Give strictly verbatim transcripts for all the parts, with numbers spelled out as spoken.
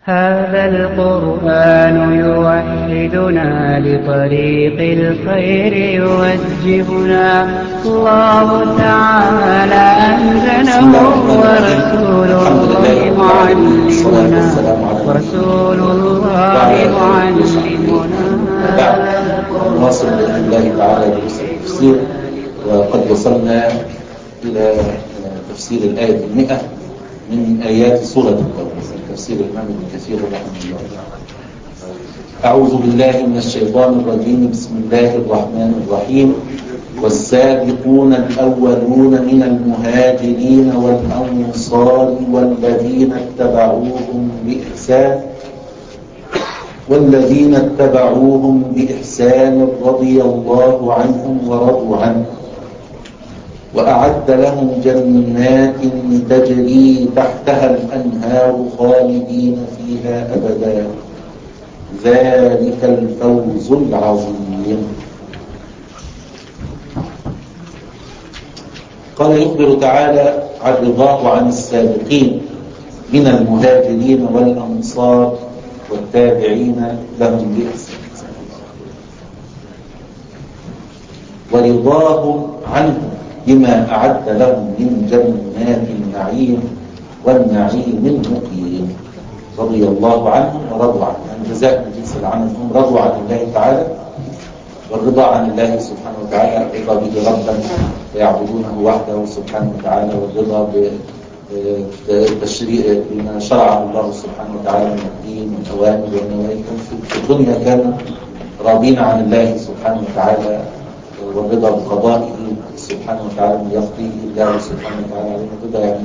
هذا القرآن يوحدنا لطريق الخير يوجهنا. الله تعالى أنزله ورسول الله معلمنا ورسول الله معلمنا. واصل بإذن الله تعالى بالتفسير، وقد وصلنا إلى تفسير الآية المئة من آيات سورة التوبة، تفسير الإمام ابن كثير رحمه الله. أعوذ بالله من الشيطان الرجيم. بسم الله الرحمن الرحيم. والسابقون الأولون من المهاجرين والأنصار والذين اتبعوهم بإحسان والذين اتبعوهم بإحسان رضي الله عنهم ورضوا عنه وأعد لهم جنات تجري تحتها الأنهار خالدين فيها أبدا، ذلك الفوز العظيم. قال يخبر تعالى عن رضاه عن السابقين من المهاجرين والأنصار والتابعين لهم بإحسان، ورضاه عنهم بما أعد لهم من جنات النعيم والنعيم المقيم. رضي الله عنهم ورضوا عنه، يعني جزاء من جنس العمل. هم رضوا عن الله تعالى، والرضا عن الله سبحانه وتعالى الرضا به ربا ويعبدونه وحده سبحانه وتعالى، والرضا بالتشريع بما شرعه الله سبحانه وتعالى من الدين والأوامر والنواهي. في الدنيا كانوا راضين عن الله سبحانه وتعالى، والرضا بقضائه سبحانه وتعالى من يقضيه الله سبحانه وتعالى عليهم. الرضا يعني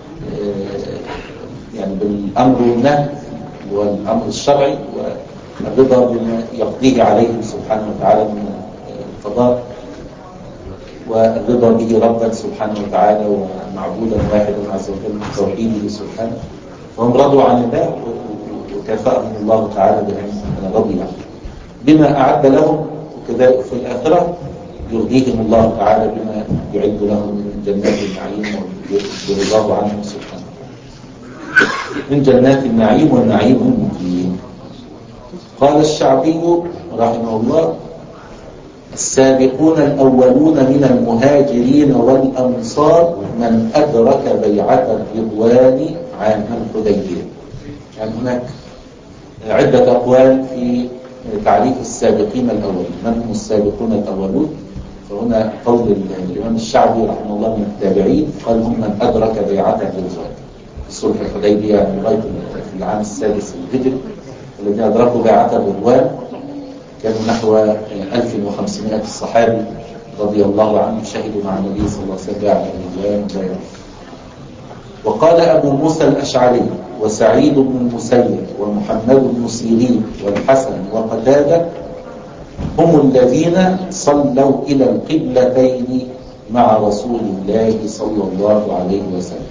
يعني بالأمر والنهي والأمر الشرعي، والرضا بما يقضيه عليهم سبحانه وتعالى من القضاء، والرضا به ربا سبحانه وتعالى ومعبودا واحدا عز وجل من توحيده سبحانه. فهم رضوا عن الله وكافأهم الله تعالى بأن رضي عنه بما أعد لهم، وكذلك في الآخرة يرضيهم الله تعالى بما يعد لهم من جنات النعيم ورضاه عنهم سبحانه من جنات النعيم والنعيم المقيم. قال الشعبي رحمه الله: السابقون الأولون من المهاجرين والأنصار من أدرك بيعة الرضوان عام الحديبية. يعني هناك عدة أقوال في تعريف السابقين الأولين. من هم السابقون الأولون؟ فهنا قول الإمام الشعبي رحمه الله من التابعين، قال: هم من أدرك بيعة الرضوان في صلح الحديبية، يعني لغاية في العام السادس الهجري. الذين أدركوا بيعة الرضوان كانوا نحو ألف وخمسمائة صحابي رضي الله عنهم، شهدوا مع النبي صلى الله عليه وسلم بيعة الرضوان. وقال أبو موسى الأشعري وسعيد بن المسيب ومحمد بن سيرين والحسن وقتادة هم الذين صلوا إلى القبلتين مع رسول الله صلى الله عليه وسلم.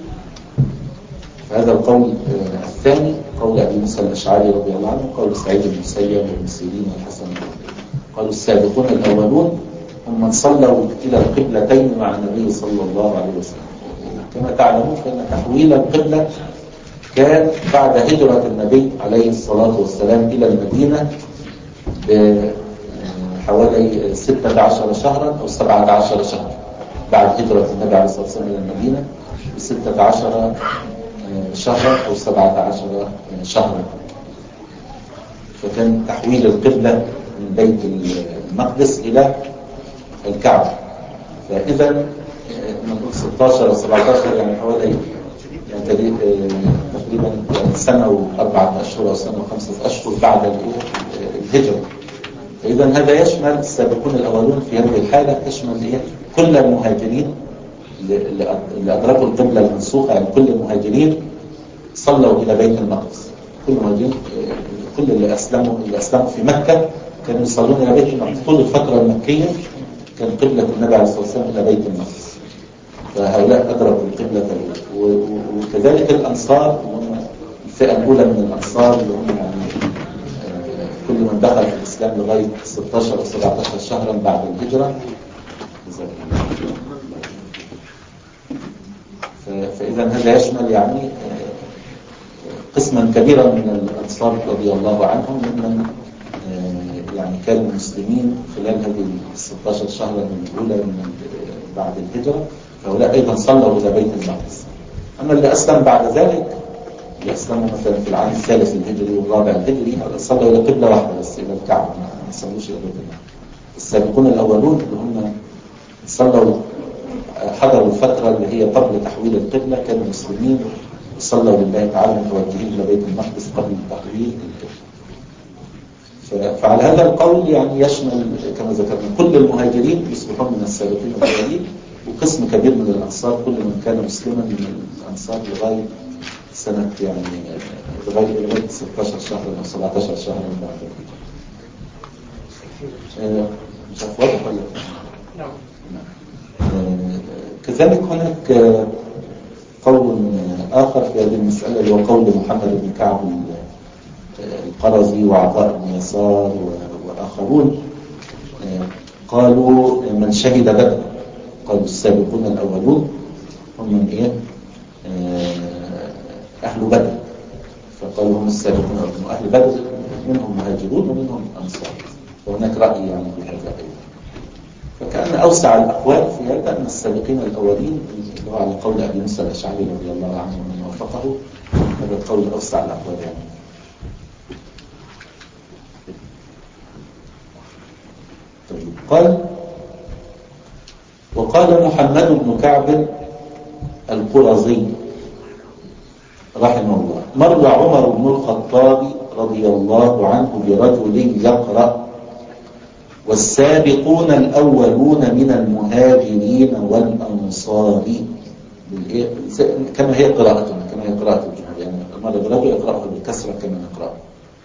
فهذا القول الثاني قول أبي موسى الأشعري رضي الله عنه، قول سعيد بن المسيب وابن سيرين والحسن. قالوا السابقون الأولون هم من صلوا إلى القبلتين مع النبي صلى الله عليه وسلم. كما تعلمون فإن تحويل القبلة كان بعد هجرة النبي عليه الصلاة والسلام إلى المدينة بحوالي ستة عشر شهرا أو سبعة عشر شهرا. بعد هجرة النبي عليه الصلاة والسلام إلى المدينة بستة عشر شهرا أو سبعة عشر شهرا. فكان تحويل القبلة من بيت المقدس إلى الكعبة. فإذا نقول ستة عشر أو سبعة عشر يعني حوالي يعني تقريبا سنة وأربعة أشهر أو سنة وخمسة أشهر بعد الهجرة. فإذا هذا يشمل السابقون الأولون في هذه الحالة، يشمل إيه؟ كل المهاجرين اللي أدركوا القبلة المنسوخة، يعني كل المهاجرين صلوا إلى بيت المقدس. كل المهاجرين، كل اللي أسلموا اللي أسلموا في مكة كانوا يصلون إلى بيت المقدس. طول الفترة المكية كان قبلة النبي عليه الصلاة والسلام إلى بيت المقدس. فهؤلاء أدركوا القبلة الأولى. وكذلك الأنصار، هم الفئة الأولى من الأنصار اللي هم يعني كل من دخل في الإسلام لغاية ستة عشر أو سبعة عشر شهرا بعد الهجرة. فإذا هذا يشمل يعني قسما كبيرا من الأنصار رضي الله عنهم ممن يعني كانوا مسلمين خلال هذه الستة عشر شهرا الأولى من بعد الهجرة، فهؤلاء أيضا صلوا إلى بيت المقدس. أما اللي أسلم بعد ذلك، اللي أسلموا مثلا في العام الثالث الهجري والرابع الهجري، صلوا إلى قبلة واحدة بس، إلى الكعبة، ما صلوش إلى بيت المقدس. السابقون الأولون اللي هم صلوا حضروا الفترة اللي هي قبل تحويل القبلة، كانوا مسلمين وصلوا لله تعالى متوجهين إلى بيت المقدس قبل تحويل القبلة. فعلى هذا القول يعني يشمل كما ذكرنا كل المهاجرين يصبحون من السابقين الأولين، وقسم كبير من الأنصار كل من كان مسلما من الأنصار لغاية سنة يعني لغاية لغاية ستة عشر شهرا أو سبعة عشر شهرا من بعد الهجرة. مش عارف واضح ولا لا؟ كذلك هناك قول آخر في هذه المسألة اللي هو قول محمد بن كعب القرظي وعطاء بن يسار وآخرون، قالوا من شهد بدر، قالوا السابقون الأولون هم من إيه؟ أهل بدر، فقالوا هم السابقون الأولون، أهل بدر منهم مهاجرون ومنهم أنصار، وهناك رأي يعني بهذا أيضا. فكأن أوسع الأقوال في هذا أن السابقين الأولين اللي هو على قول أبي موسى الأشعري رضي الله عنه ومن وافقه، هذا القول أوسع الأقوال يعني. طيب. قال وقال محمد بن كعب القرظي رحمه الله: مر عمر بن الخطاب رضي الله عنه برجل يقرأ: والسابقون الأولون من المهاجرين والأنصار، كما هي قراءتنا كما هي قراءة الجمهور، يعني مر برجل يقرأها بالكسرة كما نقرأ.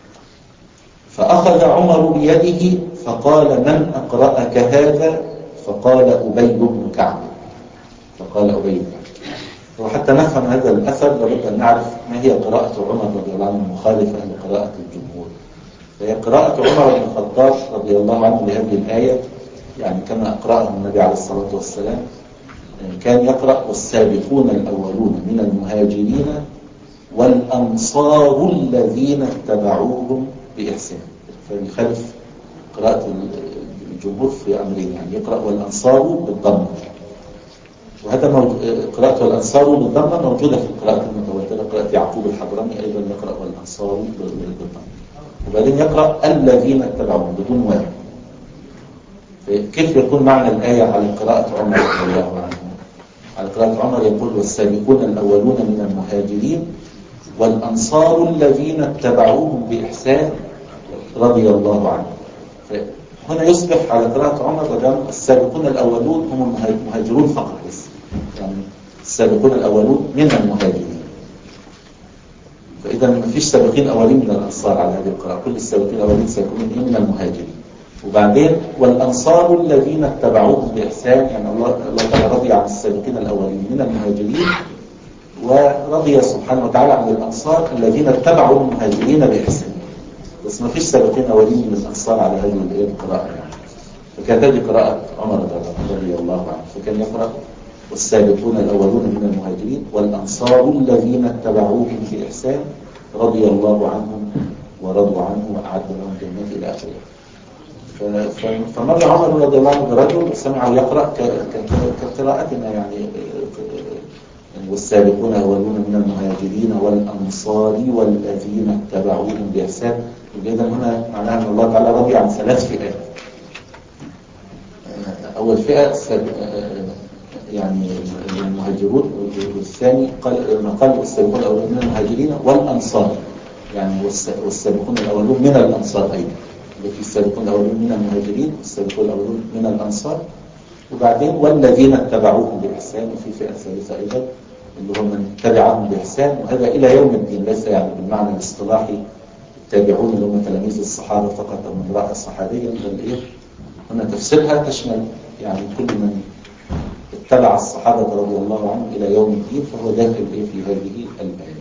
فأخذ عمر بيده فقال: من أقرأك هذا؟ فقال: أبي بن كعب. فقال أبي بن كعب. وحتى نفهم هذا الأثر لابد أن نعرف ما هي قراءة عمر رضي الله عنه مخالفة لقراءة الجمهور. فهي قراءة عمر بن الخطاب رضي الله عنه لهذه الآية يعني كما أقرأه النبي عليه الصلاة والسلام، كان يقرأ: والسابقون الأولون من المهاجرين والأنصار الذين اتبعوهم بإحسان. فيخالف قراءة الجمهور في أمرين، يعني يقرأ والأنصار بالضمة، وهذا قراءة والأنصار بالضمة موجودة في القراءة المتواترة. قراءة يعقوب الحضرمي أيضا يقرأ والأنصار بالضمة، وبعدين يقرأ الذين اتبعوهم بدون واو. كيف يكون معنى الآية على قراءة عمر رضي الله عنه؟ على قراءة عمر يقول: والسابقون الأولون من المهاجرين والأنصار الذين اتبعوهم بإحسان رضي الله عنه. هنا يصبح على قراءة عمر رجال السابقون الأولون هم المهاجرون فقط بس، يعني السابقون الأولون من المهاجرين. فإذا ما فيش سابقين أولين من الأنصار على هذه القراءة، كل السابقين الأولين سيكونون من المهاجرين. وبعدين والأنصار الذين اتبعوهم بإحسان، يعني الله الله تعالى رضي عن السابقين الأولين من المهاجرين، ورضي سبحانه وتعالى عن الأنصار الذين اتبعوا المهاجرين بإحسان. بس ما فيش سابقين أولين من الأنصار على هذه القراءة يعني. فكانت هذه قراءة عمر رضي الله عنه، فكان يقرأ: والسابقون الأولون من المهاجرين والأنصار الذين اتبعوهم بإحسان رضي الله عنهم ورضوا عنه وأعد لهم جنات إلى آخره. فمر عمر رضي الله عنه برجل سمعه يقرأ كقراءتنا يعني: والسابقون الأولون من المهاجرين والأنصار والذين اتبعوهم بإحسان. إذا هنا معناها أن الله تعالى رضي عن ثلاث فئات. أول فئة يعني المهاجرون، والثاني قال ما قال والسابقون الأولون من المهاجرين والأنصار، يعني والسابقون الأولون من الأنصار أيضا، التي السابقون الأولون من المهاجرين والسابقون الأولون من الأنصار. وبعدين والذين اتبعوهم بإحسان، وفي فئة ثالثة أيضا اللي هم من تبعهم بإحسان، وهذا إلى يوم الدين، ليس يعني بالمعنى الاصطلاحي التابعون اللي هم تلاميذ الصحابة فقط أو من رأى صحابيا، بل إيه هنا تفسيرها تشمل يعني كل من اتبع الصحابة رضي الله عنهم إلى يوم الدين، فهو داخل إيه في هذه الآية.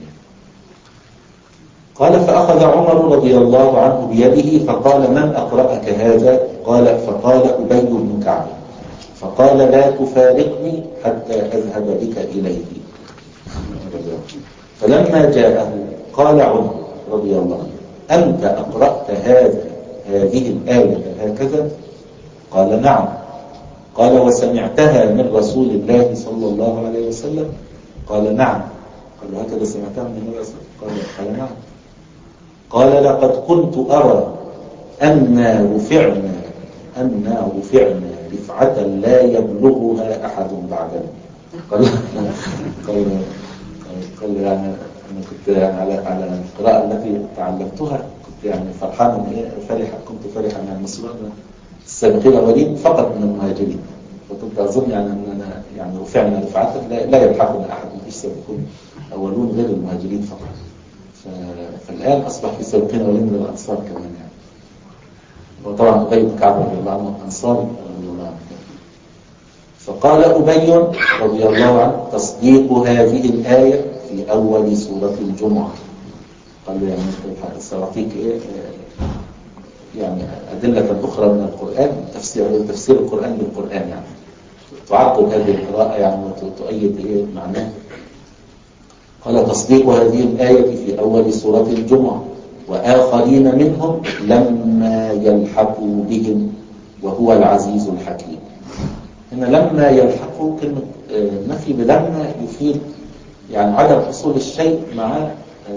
قال: فأخذ عمر رضي الله عنه بيده فقال: من أقرأك هذا؟ قال: فقال: أبي بن كعب. فقال: لا تفارقني حتى أذهب بك إليه. فلما جاءه فقال عمر رضي الله عنه أنت أقرأت هذه هذه الآية هكذا؟ قال نعم. قال وسمعتها من رسول الله صلى الله عليه وسلم؟ قال نعم. قال هكذا سمعتها من النبي صلى الله عليه وسلم؟ قال, قال نعم. قال لقد كنت أرى أنا رفعنا أنا رفعنا رفعة لا يبلغها أحد بعدنا. قال قال قال يعني أنا كنت يعني على على القراءة التي تعلمتها كنت يعني فرحان فرحة كنت فرحا مع المسلمين السابقين الأولين فقط من المهاجرين، وكنت أظن يعني أننا يعني رفعنا رفعة لا, لا يلحقنا أحد من السابقين أولون غير المهاجرين فقط. فالآن أصبح في سابقين أولين من الأنصار كمان يعني. وطبعا أبي بن كعب رضي الله عنه أنصاري رضي الله عنه. فقال أبي رضي الله عنه تصديق هذه الآية في أول سورة الجمعة. قال له يعني سأعطيك إيه يعني أدلة أخرى من القرآن تفسير تفسير القرآن بالقرآن يعني تعقد هذه القراءة يعني وتؤيد إيه معناه. قال تصديق هذه الآية في أول سورة الجمعة وآخرين منهم لما يلحقوا بهم وهو العزيز الحكيم. هنا لما يلحقوا كلمة نفي بلما يفيد يعني عدم حصول الشيء مع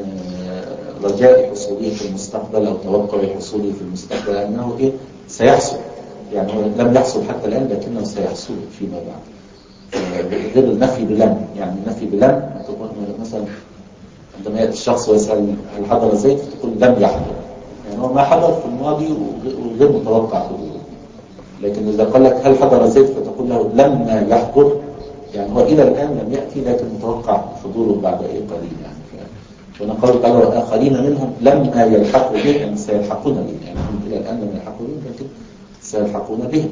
رجاء حصوله في المستقبل أو توقع حصوله في المستقبل لأنه إيه سيحصل يعني لم يحصل حتى الآن لكنه سيحصل فيما بعد. غير النفي بلم يعني النفي بلم تقول مثلا عندما يأتي الشخص ويسأل هل حضر زيد فتقول لم يحضر يعني هو ما حضر في الماضي وغير متوقع حضوره. لكن إذا قال لك هل حضر زيد فتقول له لما يحضر يعني هو إلى الآن لم يأتي لكن متوقع حضوره بعد إيه قليل يعني. ونقول تعالى وآخرين منهم لما يلحقوا به يعني سيلحقون به يعني هم إلى الآن لم يلحقوا به لكن سيلحقون بهم.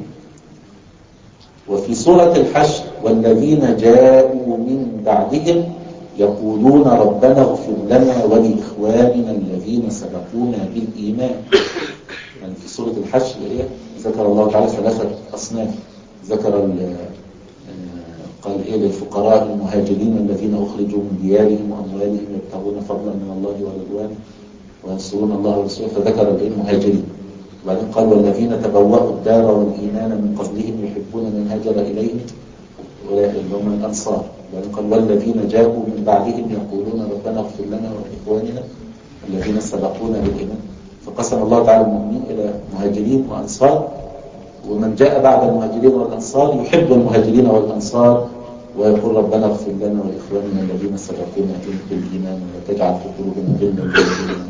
وفي سورة الحشر والذين جاءوا من بعدهم يقولون ربنا اغفر لنا ولإخواننا الذين سبقونا بالإيمان. يعني في سورة الحشر ذكر الله تعالى ثلاثة أصناف. ذكر قال إيه للفقراء المهاجرين الذين أخرجوا من ديارهم وأموالهم يبتغون فضلا من الله ورضوانه وينصرون الله ورسوله فذكر المهاجرين. وبعدين قال والذين تبوأوا الدار والإيمان من قبلهم يحبون من هاجر إليهم اللي هم الأنصار. وبعدين قال والذين جاءوا من بعدهم يقولون ربنا اغفر لنا ولإخواننا الذين سبقونا بالإيمان. فقسم الله تعالى المؤمنين إلى مهاجرين وأنصار ومن جاء بعد المهاجرين والأنصار يحب المهاجرين والأنصار ويقول ربنا اغفر لنا ولإخواننا الذين سبقونا بالإيمان ولا تجعل في قلوبنا غلا للذين.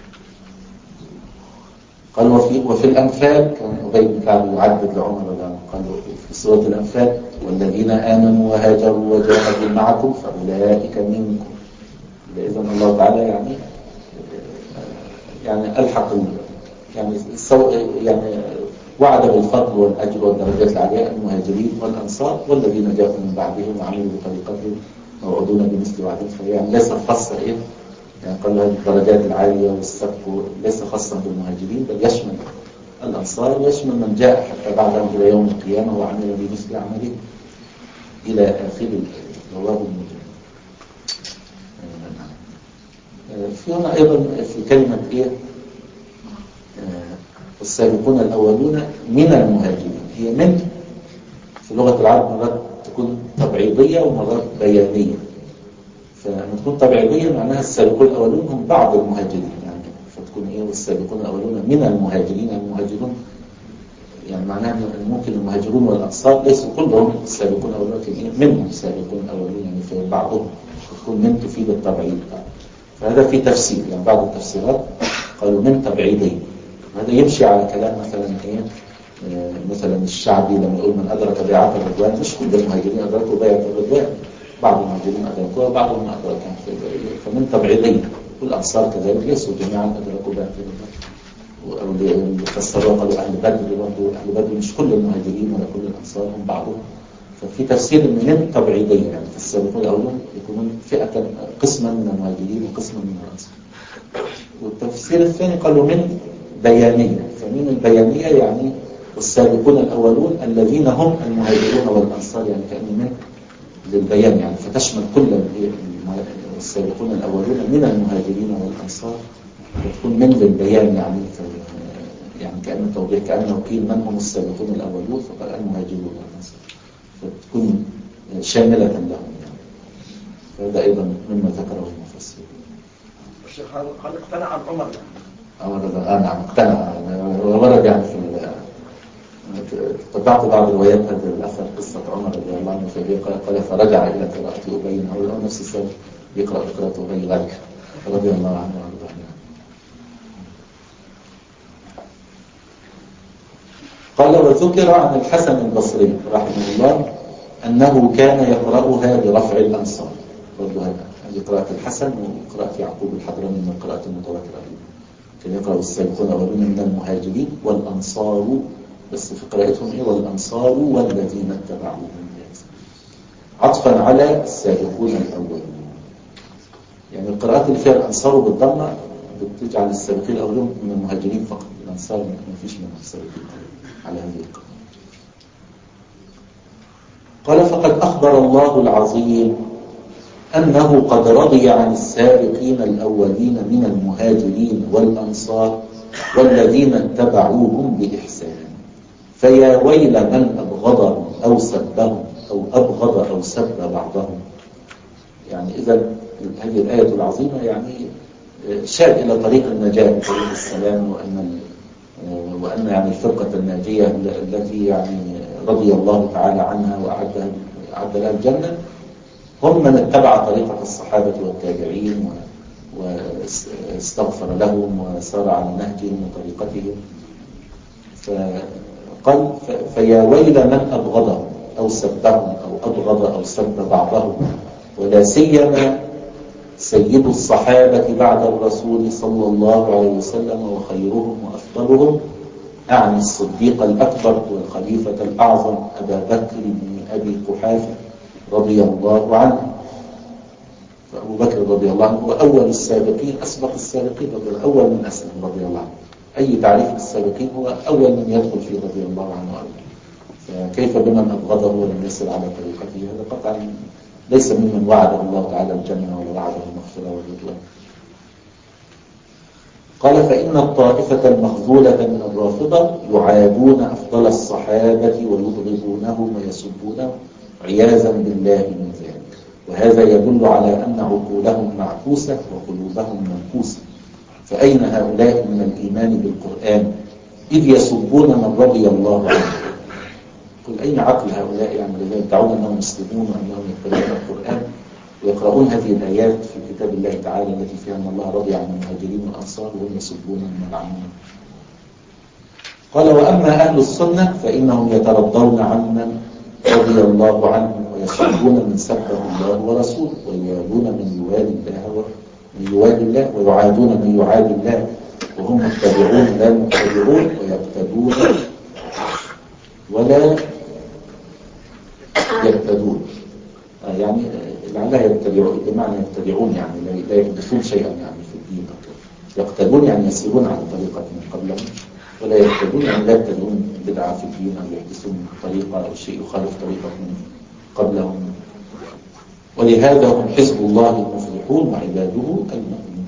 قال وفي, وفي الأنفال كان أبي بن كعب يعدد لعمر قال في سورة الأنفال والذين آمنوا وهاجروا وجاهدوا معكم فأولئك منكم. إذن الله تعالى يعني يعني ألحق يعني يعني وعد بالفضل والأجر والدرجات العالية المهاجرين والأنصار والذين جاءوا من بعدهم وعملوا بطريقتهم موعودون بمثل وعدهم. فيعني ليس خاصة إيه يعني قال هذه الدرجات العالية والسبق ليس خاصا بالمهاجرين بل يشمل الأنصار ويشمل من جاء حتى بعدهم إلى يوم القيامة وعمل بمثل عمله إلى آخر رواه المجرم. في هنا أيضا في كلمة إيه السابقون الأولون من المهاجرين هي من في لغة العرب مرات تكون تبعيضية ومرات بيانية. فلما تكون تبعيضية معناها السابقون الأولون هم بعض المهاجرين يعني فتكون إيه والسابقون الأولون من المهاجرين المهاجرون يعني معناها ممكن المهاجرون والأنصار ليسوا كلهم السابقون الأولون لكن إيه منهم السابقون الأولون يعني في بعضهم فتكون من تفيد التبعيض. فهذا في تفسير يعني بعض التفسيرات قالوا من تبعيضية. هذا يمشي على كلام مثلا ايه آه مثلا الشعبي لما يقول من أدرك بيعة الرضوان مش كل المهاجرين أدركوا بيعة الرضوان بعض المهاجرين أدركوها وبعضهم ما أدركها. فمن تبعيضية والأنصار كذلك ليسوا جميعا أدركوا بيعة الرضوان. أو اللي فسروا قالوا أهل بدر برضه أهل بدر مش كل المهاجرين ولا كل الأنصار هم بعضهم. ففي تفسير ان من تبعيضية يعني في السابقون الأولون يكونون فئة قسما من المهاجرين وقسما من الأنصار. والتفسير الثاني قالوا من بيانية. فمن البيانية يعني السابقون الأولون الذين هم المهاجرون والأنصار يعني كأن من للبيان يعني فتشمل كل والسابقون الأولون من المهاجرين والأنصار، وتكون من للبيان يعني يعني كأنه توضيح، كأنه قيل من هم السابقون الأولون فقال المهاجرون والأنصار، فتكون شاملة لهم يعني. فهذا أيضا مما ذكره المفسر. الشيخ هل اقتنع عن عمر يعني؟ أمر نعم اقتنع، ورد يعني في تبعت بعض الروايات هذا الأثر قصة عمر رضي الله عنه، فهي قال فرجع إلى قراءة أبي، أو نفس السبب يقرأ قراءة أبي ذلك رضي الله عنه وارضاه عنه. قال وذكر عن الحسن البصري رحمه الله أنه كان يقرأها برفع الأنصار، برضو هذه قراءة الحسن وقراءة يعقوب الحضرمي من القراءة المتواترة، كان يقرأ السابقون الأولون من المهاجرين والأنصار، بس في قراءتهم إيه والأنصار والذين اتبعوهم بإحسان، عطفا على السابقون الأولون. يعني القراءات اللي فيها الأنصار بالضمة بتجعل السابقين الأولون من المهاجرين فقط، الأنصار ما فيش منهم السابقين على هذه القراءة. قال فقد أخبر الله العظيم أنه قد رضي عن السابقين الأولين من المهاجرين والأنصار والذين اتبعوهم بإحسان، فيا ويل من أبغضهم أو سبهم أو أبغض أو سب بعضهم. يعني إذا هذه الآية العظيمة يعني شار إلى طريق النجاة، طريق السلام، وأن وأن يعني الفرقة الناجية التي يعني رضي الله تعالى عنها وأعد أعد لها الجنة هم من اتبع طريقة الصحابة والتابعين واستغفر لهم وسار على نهجهم وطريقتهم. فقال فيا ويل من أبغضهم أو سبهم أو أبغض أو سب بعضهم، ولا سيما سيد الصحابة بعد الرسول صلى الله عليه وسلم وخيرهم وأفضلهم، أعني الصديق الأكبر والخليفة الأعظم أبا بكر بن أبي قحافة رضي الله عنه. فأبو بكر رضي الله عنه هو أول السابقين، أسبق السابقين، أول من أسلم رضي الله عنه. أي تعريف للسابقين هو أول من يدخل فيه رضي الله عنه وأرضاه. فكيف بمن أبغضه ولم يسر على طريقته؟ هذا قطعا ليس ممن وعده الله تعالى الجنة ولا وعده المغفرة والرضوان. قال فإن الطائفة المخذولة من الرافضة يعادون أفضل الصحابة ويبغضونهم ويسبونهم عياذا بالله من ذلك، وهذا يدل على أن عقولهم معكوسة وقلوبهم منكوسة. فأين هؤلاء من الإيمان بالقرآن إذ يسبون من رضي الله عنه؟ قل أين عقل هؤلاء يعني الذين يدعون أنهم مسلمون وأنهم يتبعون القرآن ويقرؤون هذه الآيات في كتاب الله تعالى التي فيها أن الله رضي عن المهاجرين والأنصار وهم يسبون من العمون. قال وأما أهل السنة فإنهم يترضون عمن رضي الله عنه ويسبون من سبه الله ورسوله ويوالون من يوالي الله من يوالي الله ويعادون من يعادي الله، وهم متبعون لا متبعون ويقتدون ولا يقتدون. آه يعني لعلها يتبعون بمعنى يتبعون يعني لا يحدثون شيئا يعني في الدين. يقتدون يعني يسيرون على طريقة من قبلهم، ولا يقتدون يعني لا يبتدعون بدعة في الدين أو يحدثون طريقة أو شيء يخالف طريقة من قبلهم. ولهذا هم حزب الله المفلحون وعباده المؤمنون.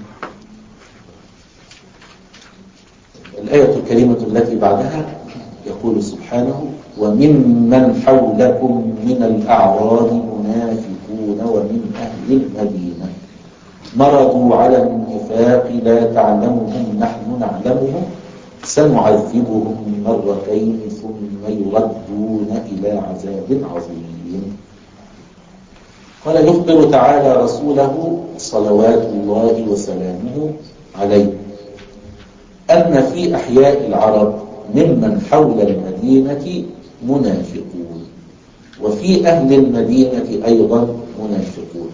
الآية الكريمة التي بعدها يقول سبحانه وممن حولكم من الأعراب منافقون ومن أهل المدينة مرضوا على النفاق لا تعلمهم نحن نعلمهم سنعذبهم مرتين ثم يردون إلى عذاب عظيم. قال يخبر تعالى رسوله صلوات الله وسلامه عليه أن في أحياء العرب ممن حول المدينة منافقون، وفي أهل المدينة أيضا منافقون.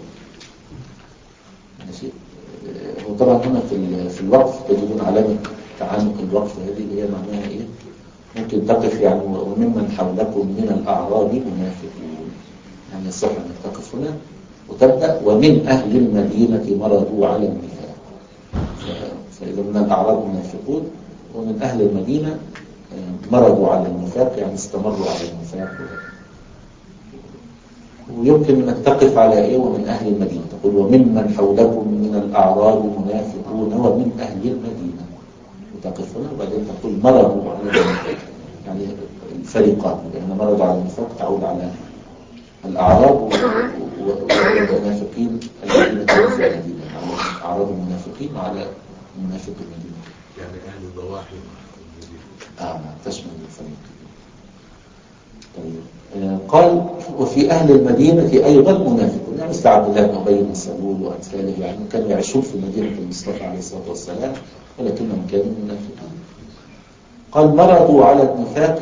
وطبعا هنا في في الوقف تجدون علامة تعانق الوقف هذه اللي هي معناها إيه؟ ممكن تقف يعني وممن حولكم من الأعراب منافقون، يعني يصح أن تقف هنا وتبدأ ومن أهل المدينة مرضوا على النفاق. فإذا من الأعراب منافقون ومن أهل المدينة مرضوا على النفاق يعني استمروا على النفاق. ويمكن أن تقف على إيه ومن أهل المدينة، تقول وممن حولكم من الأعراب منافقون ومن أهل المدينة، وتقف هنا وبعدين تقول مرضوا على النفاق، يعني الفريقان، لأن مرضوا على النفاق تعود على الأعراب والمنافقين الذين كانوا في المدينة، على أعراب المنافقين وعلى منافق المدينة، يعني أهل الضواحي آه تشمل الفريق. طيب آه قال وفي أهل المدينة أيضا منافقون، يعني مثل عبد الله بن أبي بن سلول وأمثاله، يعني كانوا يعيشون في مدينة المصطفى عليه الصلاة والسلام ولكنهم كانوا منافقين. قال مرضوا على النفاق،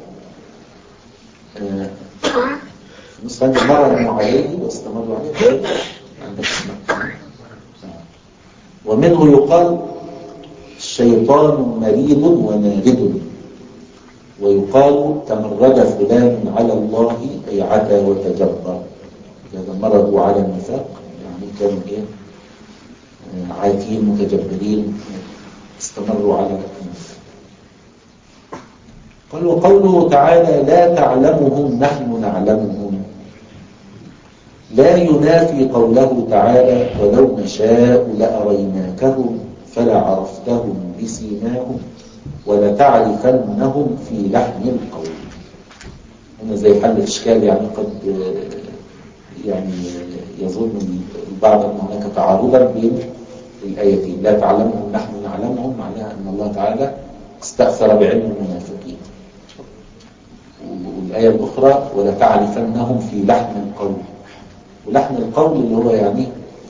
آه مثلا مرضوا عليه واستمروا عليه عندك ومنه يقال الشيطان مريض ومارد، ويقال تمرد فلان على الله أي عتى وتجبر. هذا مرضوا على النفاق، يعني كانوا ايه عاتين متجبرين استمروا على النفاق. قال وقوله تعالى لا تعلمهم نحن نعلمهم، لا ينافي قوله تعالى ولو نشاء لأريناكهم فلعرفتهم بسيماهم ولتعرفنهم في لحن القول. هنا زي حل إشكال، يعني قد يعني يظن البعض أن هناك تعارضا بين الآيتين، لا تعلمهم نحن نعلمهم، معناها أن الله تعالى استأثر بعلم المنافقين، والآية الأخرى ولتعرفنهم في لحن القول. ولحن القول اللي هو يعني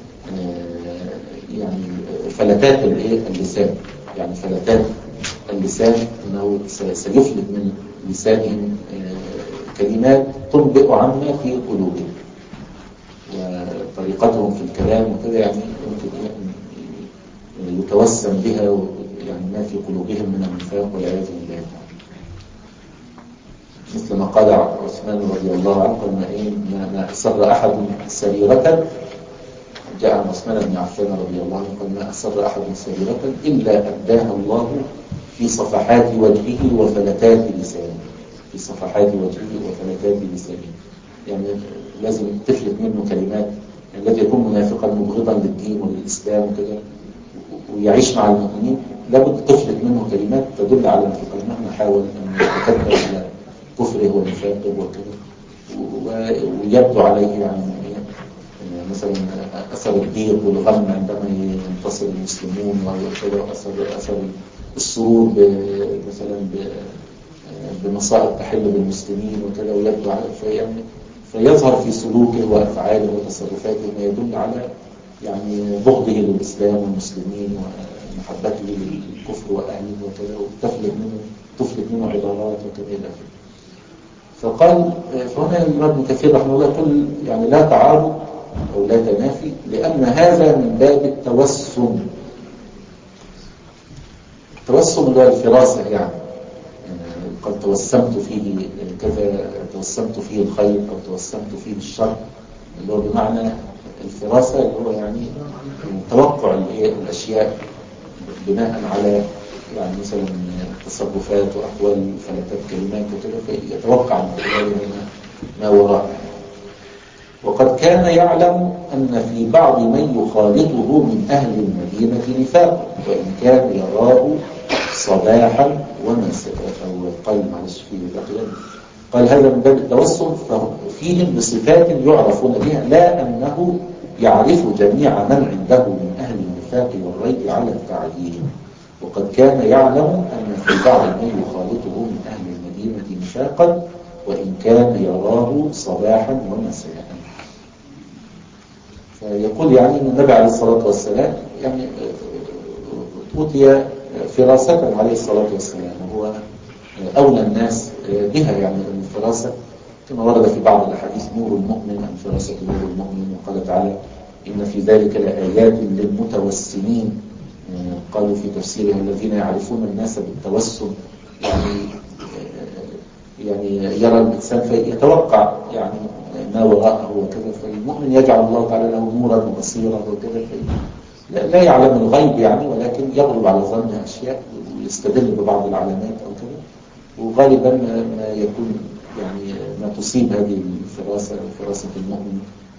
يعني فلتات اللسان، يعني فلتات اللسان أنه سيفلت من لسانهم كلمات تنبئ عما في قلوبهم، وطريقتهم في الكلام وكذا يعني يمكن يتوسم بها يعني ما في قلوبهم من النفاق والعياذ بالله. مثل ما قال عثمان رضي الله عنه ما إيه ما أسر أحد سريرة، جاء عن عثمان بن عفان رضي الله عنه قال ما أسر أحد سريرة إلا أبداها الله في صفحات وجهه وفلتات لسانه، في صفحات وجهه وفلتات لسانه، يعني لازم تفلت منه كلمات. يعني الذي يكون منافقا مبغضا للدين وللإسلام وكذا ويعيش مع المؤمنين لابد تفلت منه كلمات تدل على النفاق، مهما حاول أن يتكبر على كفره ونفاقه وكذا ويبدو عليه يعني مثلا أثر الضيق والغم عندما ينتصر المسلمون وكذا، وأثر أثر السرور مثلا بمصائب تحل بالمسلمين وكذا، ويبدو على فيعني فيظهر في سلوكه وأفعاله وتصرفاته ما يدل على يعني بغضه للإسلام والمسلمين ومحبته للكفر وأهله وكذا، وتفلت منه تفلت منه عبارات وكذا إلى آخره. فقال فهنا ابن كثير رحمه الله يقول يعني لا تعارض أو لا تنافي، لأن هذا من باب التوسم. التوسم اللي هو الفراسة، يعني قد توسمت فيه كذا، توسمت فيه الخير أو توسمت فيه الشر، اللي هو بمعنى الفراسة اللي هو يعني توقع الأشياء بناء على يعني مثلا تصرفات وأقوال فلتات كلمات وكذا، فيتوقع من خلالها ما وراء. وقد كان يعلم أن في بعض من يخالطه من أهل المدينة نفاق، وإن كان يراه صباحا ومساء، أو قال معلش في الأقيام قال هذا من باب التوسم، فيهم بصفات يعرفون بها، لا أنه يعرف جميع من عنده من أهل النفاق والريب على التعيين. وقد كان يعلم أن في بعض من يخالطه من أهل المدينة نفاقا، وإن كان يراه صباحا ومساء. فيقول يعني أن النبي عليه الصلاة والسلام يعني أوتي فراسة عليه الصلاة والسلام، وهو أولى الناس بها، يعني الفراسة كما ورد في بعض الأحاديث نور المؤمن، الفراسة نور المؤمن. وقال تعالى إن في ذلك لآيات للمتوسمين، قالوا في تفسيرها الذين يعرفون الناس بالتوسم، يعني يعني يرى الإنسان فيتوقع يعني ما وراءه وكذا، فالمؤمن يجعل الله تعالى له نورا وبصيرا وكذا، لا يعلم الغيب يعني، ولكن يغلب على ظن أشياء ويستدل ببعض العلامات أو كذا. وغالبا ما يكون يعني ما تصيب هذه الفراسة فراسة المؤمن.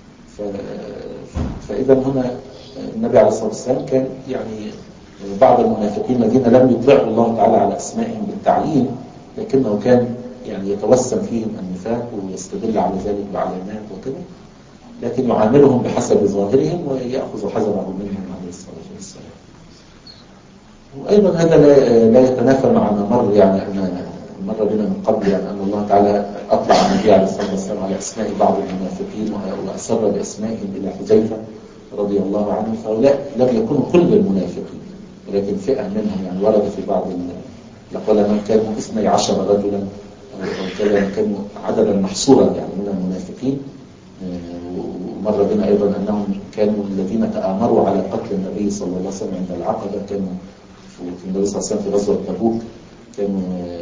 فإذا هنا النبي عليه الصلاة والسلام كان يعني بعض المنافقين الذين لم يطلعوا الله تعالى على أسمائهم بالتعيين، لكنه كان يعني يتوسم فيهم النفاق ويستدل على ذلك بعلامات وكذا، لكن يعاملهم بحسب ظاهرهم ويأخذ حذره منهم عليه الصلاة والسلام. وأيضا هذا لا لا يتنافى مع ما مر، يعني أن مر بنا من قبل، يعني أن الله تعالى أطلع النبي عليه الصلاة والسلام على أسماء بعض المنافقين وأسر بأسمائهم إلى حذيفة رضي الله عنه. فهؤلاء لم يكونوا كل المنافقين، ولكن فئة منهم، يعني ورد في بعض الأقوال أنهم كانوا اثني عشر رجلا أو كذا، كانوا عددا محصورا يعني من المنافقين. ومر بنا أيضا أنهم كانوا الذين تآمروا على قتل النبي صلى الله عليه وسلم عند العقبة، كانوا في النبي صلى الله عليه وسلم في غزوة تبوك كانوا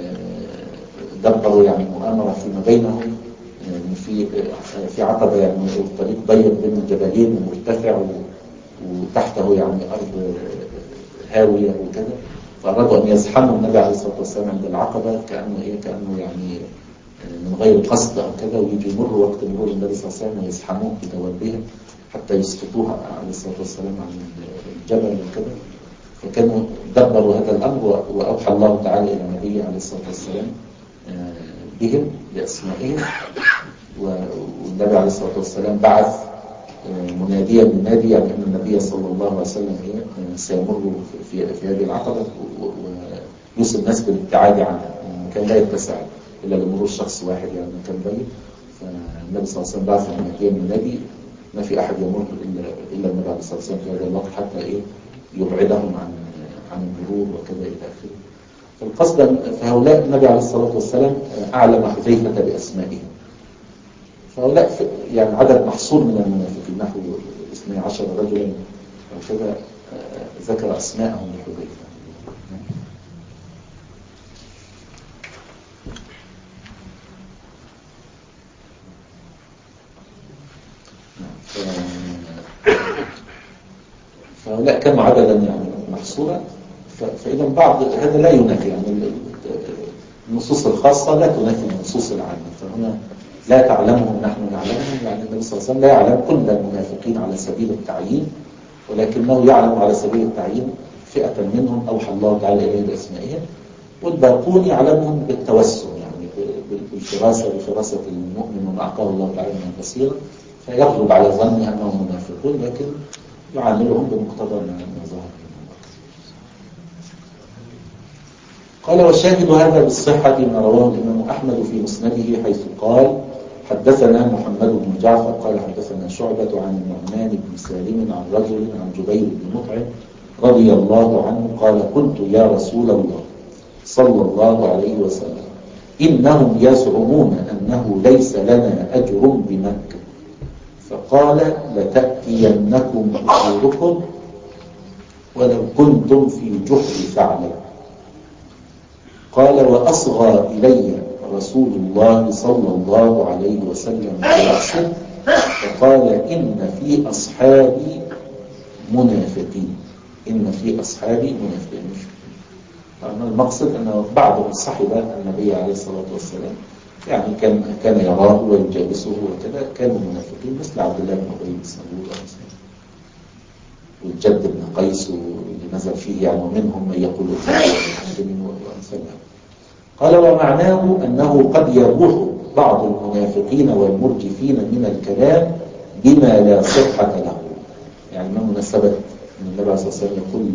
دبروا يعني مؤامرة فيما بينهم في في عقبة، يعني الطريق ضيق بين الجبلين ومرتفع وتحته يعني أرض هاوية وكذا، فأرادوا أن يزحموا النبي عليه الصلاة والسلام عند العقبة كأنه إيه كأنه يعني من غير قصد أو كذا، ويجي يمروا وقت مرور النبي صلى الله عليه وسلم ويزحموه بدوابهم حتى يسقطوها عليه الصلاة والسلام عن الجبل وكذا. فكانوا دبروا هذا الأمر، وأوحى الله تعالى إلى النبي عليه الصلاة والسلام بهم بأسمائهم، والنبي عليه الصلاة والسلام بعث مناديا منادي يعني أن النبي صلى الله عليه وسلم سيمر في, في هذه العقبة ويوصي الناس بالابتعاد عنها، كان لا يتسع إلا لمرور شخص واحد يعني كان بين. فالنبي صلى الله عليه وسلم بعث مناديا منادي ما في أحد يمر إلا, إلا النبي عليه الصلاة والسلام في هذا الوقت حتى إيه يبعدهم عن عن المرور وكذا إلى آخره. فالقصد فهؤلاء النبي عليه الصلاة والسلام أعلم حذيفة بأسمائهم، فهؤلاء يعني عدد محصور من المنافقين نحو اثني عشر رجلا وكذا ذكر أسماءهم لحذيفة. فهؤلاء كانوا عددا يعني محصورا. فإذا بعض هذا لا ينافي، يعني النصوص الخاصة لا تنافي النصوص العامة، فهنا لا تعلمهم نحن نعلمهم، يعني النبي صلى الله عليه وسلم لا يعلم كل المنافقين على سبيل التعيين، ولكنه يعلم على سبيل التعيين فئة منهم أوحى الله تعالى إليه بأسمائهم، والباقون يعلمهم بالتوسم يعني بالفراسة بفراسة المؤمن وما أعطاه الله تعالى من البصيرة، فيغلب على ظنه أنهم منافقون، لكن يعاملهم بمقتضى ما ظهر. قال وشاهد هذا بالصحة ما رواه الإمام أحمد في مسنده حيث قال حدثنا محمد بن جعفر قال حدثنا شعبة عن النعمان بن سالم عن رجل عن جبير بن مطعم رضي الله عنه قال قلت يا رسول الله صلى الله عليه وسلم إنهم يزعمون أنه ليس لنا أجر بمكة، فقال لتأتينكم أجوركم ولو كنتم في جحر ثعلب. قال وأصغى إلي رسول الله صلى الله عليه وسلم برأسه فقال إن في أصحابي منافقين إن في أصحابي منافقين. المقصد أنه بعض من صحب النبي عليه الصلاة والسلام يعني كان كان يراه ويجالسه وكذا كانوا منافقين، مثل عبد الله بن أبي بن سلول والجد بن قيس اللي نزل فيه يعني، ومنهم من يقول وأمثالها. قال ومعناه أنه قد يبوح بعض المنافقين والمرجفين من الكلام بما لا صحة له، يعني ما مناسبة من النبي عليه الصلاة والسلام يقول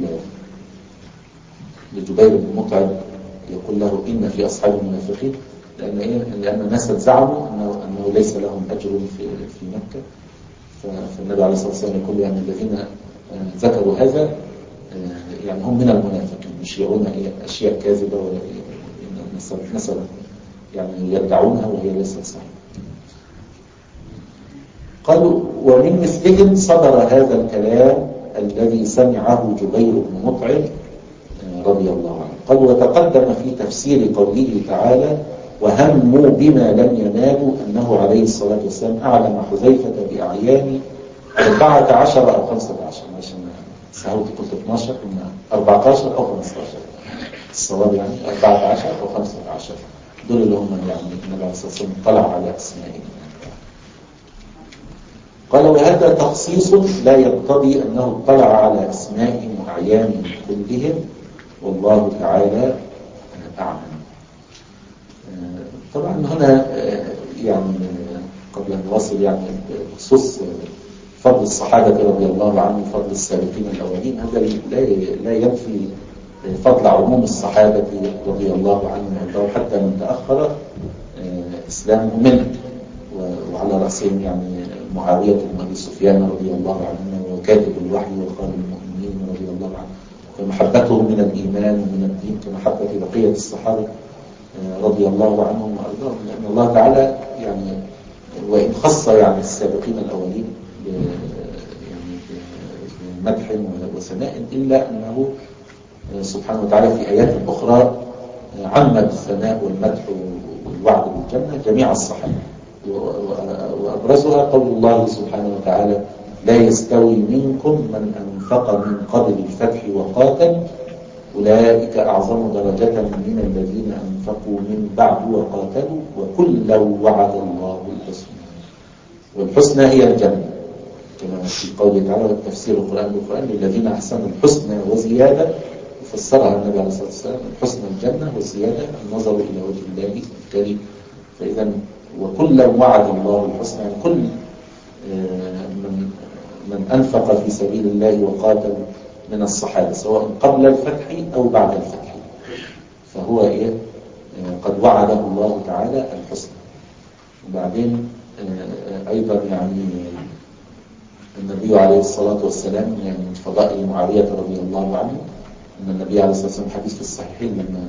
لجبير بن مطعم يقول له إن في أصحاب المنافقين، لأن إيه؟ لأن ناسا زعموا أنه, أنه ليس لهم أجر في في مكة، فالنبي عليه الصلاة والسلام يقول يعني الذين ذكروا هذا يعني هم من المنافقين، يشيعون أشياء كاذبة ولا مثلا يعني يدعونها وهي ليست صحيحة. قالوا ومن مثلهم صدر هذا الكلام الذي سمعه جبير بن مطعم رضي الله عنه. قال وتقدم في تفسير قوله تعالى وهموا بما لم ينالوا أنه عليه الصلاة والسلام أعلم حذيفة بأعيان أربعة عشر أو خمسة عشر، عشان سهوت قلت اثناشر أربعة عشر أو خمسة عشر، الصواب يعني أربعة عشر أو خمسة عشر دول اللي هم يعني النبي عليه الصلاة والسلام اطلع على أسمائهم. قال وهذا تخصيص لا يقتضي أنه اطلع على أسمائهم وأعيانهم كلهم، والله تعالى أعلم. طبعا هنا يعني قبل أن نواصل يعني بخصوص فضل الصحابة رضي الله عنهم وفضل السابقين الأولين، هذا لا لا ينفي فضل عموم الصحابة رضي الله عنهم وارضاهم حتى من تأخر إسلامه منه، وعلى رأسهم يعني معاوية بن أبي سفيان رضي الله عنه وكاتب الوحي وقائد المؤمنين رضي الله عنه، فمحبتهم من الإيمان ومن الدين كمحبة بقية الصحابة رضي الله عنهم وأرضاهم، لأن الله تعالى يعني وإن خص يعني السابقين الأولين يعني بمدح وثناء، إلا أنه سبحانه وتعالى في آيات أخرى عم الثناء والمدح والوعد بالجنة جميع الصحابة، وأبرزها قول الله سبحانه وتعالى لا يستوي منكم من أنفق من قبل الفتح وقاتل أولئك أعظم درجة من الذين أنفقوا من بعد وقاتلوا وكلا وعد الله الحسنى، والحسنى هي الجنة كما في قوله تعالى تفسير القرآن بالقرآن للذين أحسنوا الحسنى وزيادة، فسرها النبي عليه الصلاة والسلام الحسنى الجنة والزيادة النظر إلى وجه الله الكريم. فإذا وكلا وعد الله الحسنى، يعني كل من من أنفق في سبيل الله وقاتل من الصحابة سواء قبل الفتح أو بعد الفتح فهو إيه قد وعده الله تعالى الحسنى. وبعدين أيضا يعني النبي عليه الصلاة والسلام يعني من فضائل معاوية رضي الله عنه أن النبي عليه الصلاة والسلام حديث في الصحيحين لما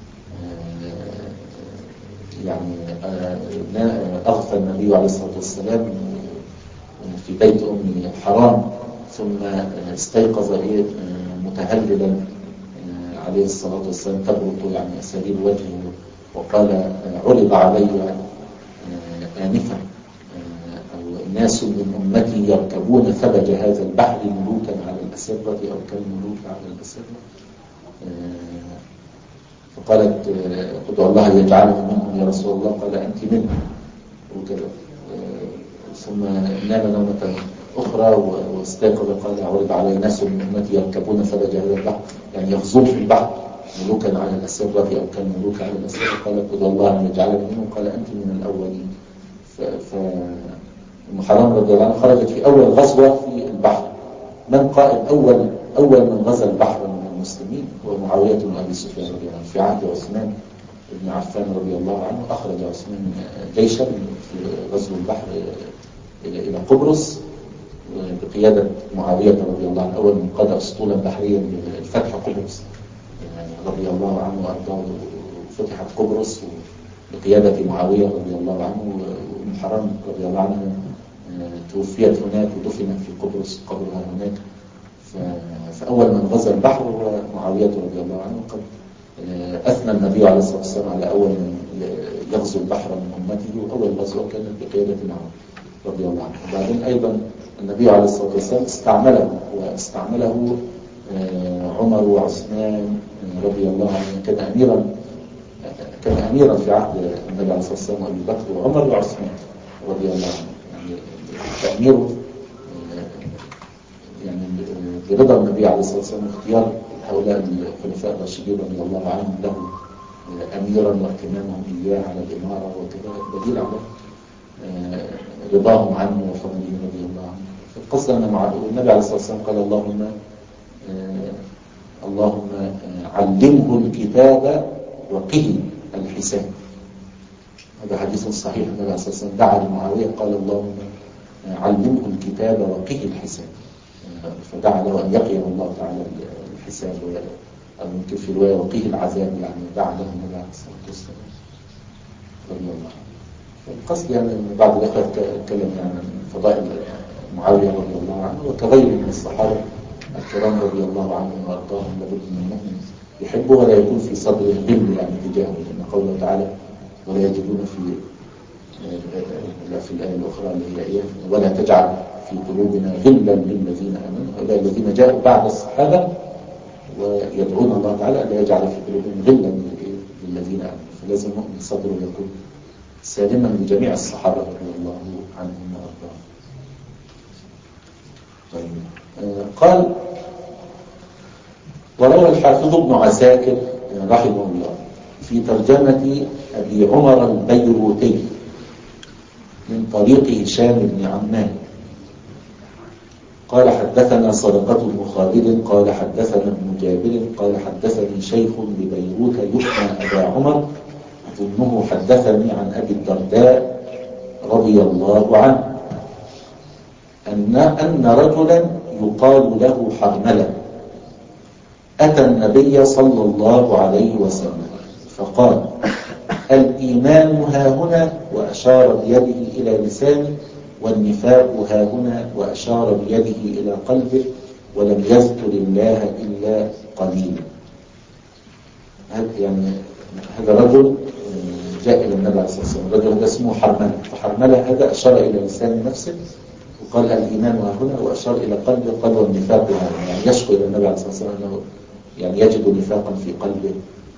يعني أغفى النبي عليه الصلاة والسلام في بيت أم حرام ثم استيقظ إيه متهللا عليه الصلاة والسلام تبرق يعني أسارير وجهه وقال عرض علي آنفا أو ناس من أمتي يركبون ثبج هذا البحر ملوكا على الأسرة أو كالملوك على الأسرة، فقالت ادعو الله يجعلني منهم يا رسول الله، قال أنت منهم وكذا. ثم نام نومة أخرى واستيقظ قال عرض علي ناس من أمتي يركبون ثبج هذا البحر يعني يغزون في البحر ملوكا على الأسرة أو كالملوك على الأسرة، قالت ادعو الله أن يجعلني منهم، قال أنت من الأولين. فأم حرام رضي الله عنها خرجت في أول غزوة في البحر، من قائد أول أول من غزا البحر من المسلمين هو معاوية بن أبي سفيان رضي الله عنه في عهد عثمان بن عفان رضي الله عنه. أخرج عثمان جيشا في غزو البحر إلى إلى قبرص بقيادة معاوية رضي الله عنه، أول من قاد أسطولا بحريا لفتح قبرص رضي الله عنه وأرضاه. فتحت قبرص بقيادة معاوية رضي الله عنه، وأم حرام رضي الله عنها توفيت هناك ودفنت في قبرص قبرها هناك. فأول من غزا البحر هو معاوية رضي الله عنه. قد أثنى النبي عليه الصلاة والسلام على أول من يغزو البحر من أمته، وأول غزوة كانت بقيادة معاوية رضي الله عنه. وبعدين أيضا النبي عليه الصلاة والسلام استعمله واستعمله عمر وعثمان رضي الله عنه، كان أميرا كان أميرا في عهد النبي عليه الصلاة والسلام وأبي بكر وعمر وعثمان رضي الله عنه، يعني تأميره يعني برضا النبي عليه الصلاة والسلام اختيار هؤلاء الخلفاء الراشدين رضي الله عنهم له أميرا واهتمامهم إياه على الإمارة وكذا دليل على رضاهم عنه وفضله رضي الله عنه. فالقصد أن مع النبي عليه الصلاة والسلام قال اللهم اللهم علمه الكتاب وقه الحساب. هذا حديث صحيح. النبي عليه الصلاة والسلام دعا لمعاوية قال اللهم علمه الكتاب وقه الحساب، فدعا له أن يقيه الله تعالى الحساب، أو يمكن في رواية وقيه العذاب، يعني دعا له النبي عليه الصلاة والسلام رضي الله عنه. القصد يعني أن بعض الأخوة اتكلم يعني عن فضائل معاوية رضي الله عنه وكغيره من الصحابة الكرام رضي الله عنهم وأرضاهم. لابد من المؤمن يحبه ولا يكون في صدره غل يعني تجاهه، لأن قوله تعالى ولا يجدون في في الآية الأخرى اللي هي إيه ولا تجعل في قلوبنا غلا للذين آمنوا، هؤلاء الذين جاءوا بعد الصحابة ويدعون الله تعالى أن لا يجعل في قلوبهم غلا للذين آمنوا. فلازم المؤمن صدره يكون سالما لجميع الصحابة رضي الله عنهم وأرضاهم. طيب آه قال وروى الحافظ ابن عساكر رحمه الله في ترجمة أبي عمر البيروتي من طريق هشام بن عمان قال حدثنا صدقة بن خالد قال حدثنا ابن جابر قال حدثني شيخ ببيروت يحمى أبا عمر أظنه حدثني عن أبي الدرداء رضي الله عنه أن أن رجلا يقال له حرملة أتى النبي صلى الله عليه وسلم فقال الإيمان هاهنا وأشار بيده إلى لسانه والنفاق هاهنا وأشار بيده إلى قلبه ولم يذكر الله إلا قليلا. يعني هذا رجل جاء إلى النبي عليه الصلاة والسلام، الرجل هذا اسمه حرملة، فحرملة هذا أشار إلى لسان نفسه وقال الإيمان هاهنا وأشار إلى قلبه قال والنفاق هاهنا، يعني يشكو إلى النبي عليه الصلاة والسلام أنه يعني يجد نفاقا في قلبه،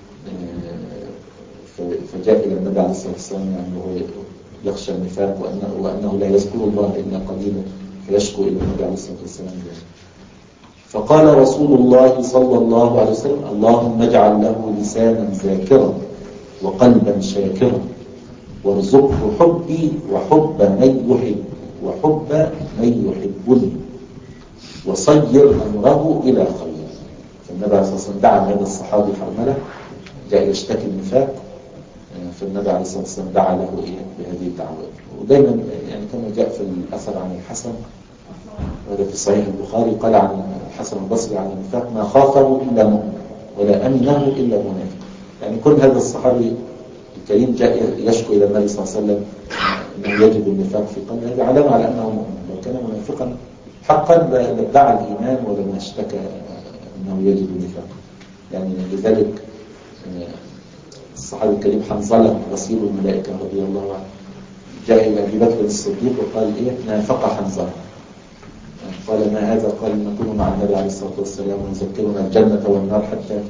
فجاء إلى النبي عليه الصلاة والسلام يعني هو يخشى النفاق وأنه, وأنه لا يذكر الله إلا قليلا فيشكو إلى النبي عليه الصلاة والسلام. فقال رسول الله صلى الله عليه وسلم اللهم اجعل له لسانا ذاكرا وقلبا شاكرا وارزقه حبي وحب من يحب وحب من يحبني وصير أمره إلى خير. فالنبي عليه الصلاة والسلام دعا هذا الصحابي حرملة جاء يشتكي النفاق، فالنبي عليه الصلاة والسلام دعا له إيه بهذه الدعوات. ودائما يعني كما جاء في الأثر عن الحسن وهذا في صحيح البخاري قال عن الحسن البصري عن النفاق ما خافه إلا مؤمن ولا أمنه إلا منافق. يعني كل هذا الصحابي الكريم جاء يشكو إلى النبي صلى الله عليه وسلم أنه يجد النفاق في قلبه، هذا علامة على أنه مؤمن. لو كان منافقا حقا لادعى الإيمان ولما اشتكى أنه يجد النفاق. يعني لذلك الصحابي الكريم حنظلة رسول الملائكة رضي الله عنه جاء إلى أبي بكر الصديق وقال إيه نافق حنظلة، قال ما هذا؟ قال نكون مع النبي عليه الصلاة والسلام ونذكرنا الجنة والنار حتى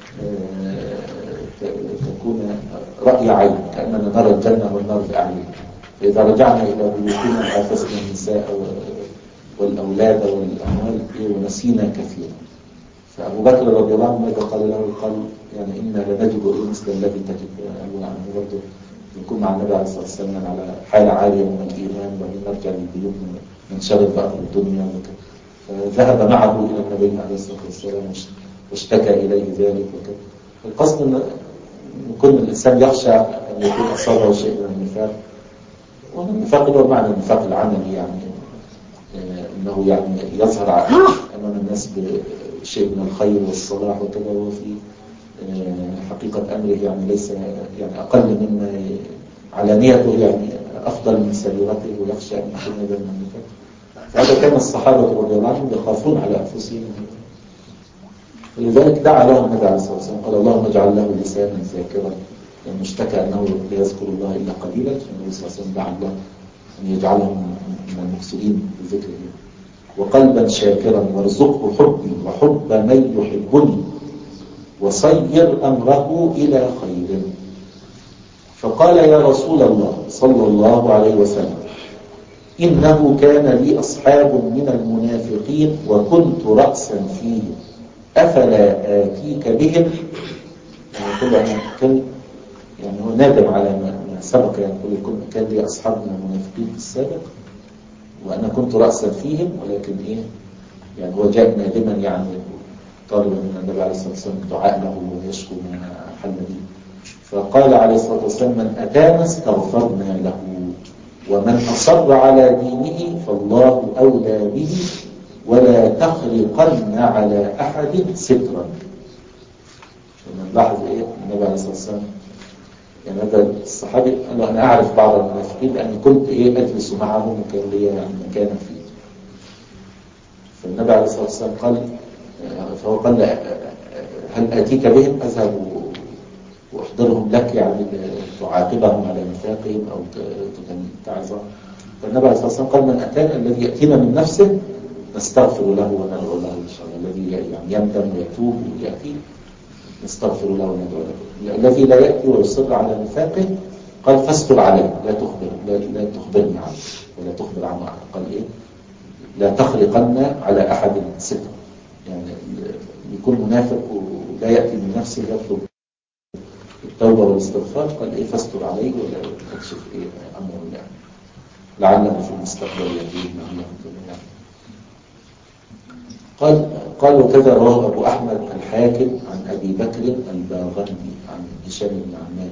تكون رأي عين كأننا نرى الجنة والنار بأعين، فإذا رجعنا إلى بيوتنا حافظنا النساء والأولاد والأموال ونسينا كثيرا. فأبو بكر رضي الله عنه ماذا قال له؟ قال يعني إنا لنجد إيه مثل الذي تجد. قالوا عنه برضه نكون مع النبي عليه الصلاة والسلام على حالة عالية من الإيمان وبعدين نرجع للبيوت ننشغل بأمر الدنيا وكذا. فذهب معه إلى النبي عليه الصلاة والسلام واشتكى إليه ذلك وكذا. القصد أن كل الإنسان يخشى أن يكون أصابه شيء من النفاق، والنفاق هو معنى النفاق العملي، يعني أنه يعني يظهر أمام الناس بشيء من الخير والصلاح وكذا، وفي حقيقة أمره يعني ليس يعني أقل مما علانيته يعني أفضل من سريرته، ويخشى أن يكون هذا من النفاق. فهذا كان الصحابة رضي الله عنهم يخافون على أنفسهم، ولذلك دعا لهم النبي عليه الصلاة والسلام قال اللهم اجعل له لسانا ذاكرا، يعني اشتكى أنه لا يذكر الله إلا قليلا، فالنبي صلى الله عليه وسلم دعا الله أن يجعلهم من المكثرين بذكره. وقلبا شاكرا وارزقه حبي وحب من يحبني وصير أمره إلى خير. فقال يا رسول الله صلى الله عليه وسلم إنه كان لي أصحاب من المنافقين وكنت رأسا فيهم أفلا آتيك بهم. يعني كان يعني هو نادم على ما سبق، يعني كان لي أصحاب من المنافقين في السابق وأنا كنت رأسا فيهم، ولكن إيه يعني هو جاء نادما يعني طالبا من النبي عليه الصلاة والسلام الدعاء له ويشكو ما حل به. فقال عليه الصلاة والسلام من أتانا استغفرنا له ومن أصر على دينه فالله أولى به ولا تخرقن على أحد سترا. فمن لاحظ إيه النبي عليه الصلاة والسلام يعني هذا الصحابي قال أنا أعرف بعض المنافقين لأني كنت إيه أجلس معهم وكان لي يعني مكانا فيه. فالنبي عليه الصلاة والسلام قال فهو قال هل أتيك بهم أذهب وأحضرهم لك يعني تعاقبهم على نفاقهم أو تعظهم. فالنبي عليه الصلاة والسلام قال من أتانا الذي يأتينا من نفسه نستغفر له وندعو له إن شاء الله، الذي يعني يندم ويتوب ويأتي نستغفر له وندعو له. الذي لا يأتي ويصر على نفاقه قال فاستر عليه، لا تخبر لا, لا تخبرني عنه ولا تخبر عنه أحد. قال إيه؟ لا تخرقن على أحد ستر، يعني يكون منافق ولا يأتي من نفسه يطلب التوبة والاستغفار. قال إيه؟ فاستر عليه ولا تكشف إيه أمره يعني، لعله في المستقبل يجيب ما يعني. قال قال وكذا رواه أبو أحمد الحاكم عن أبي بكر الباغندي عن هشام بن عمار.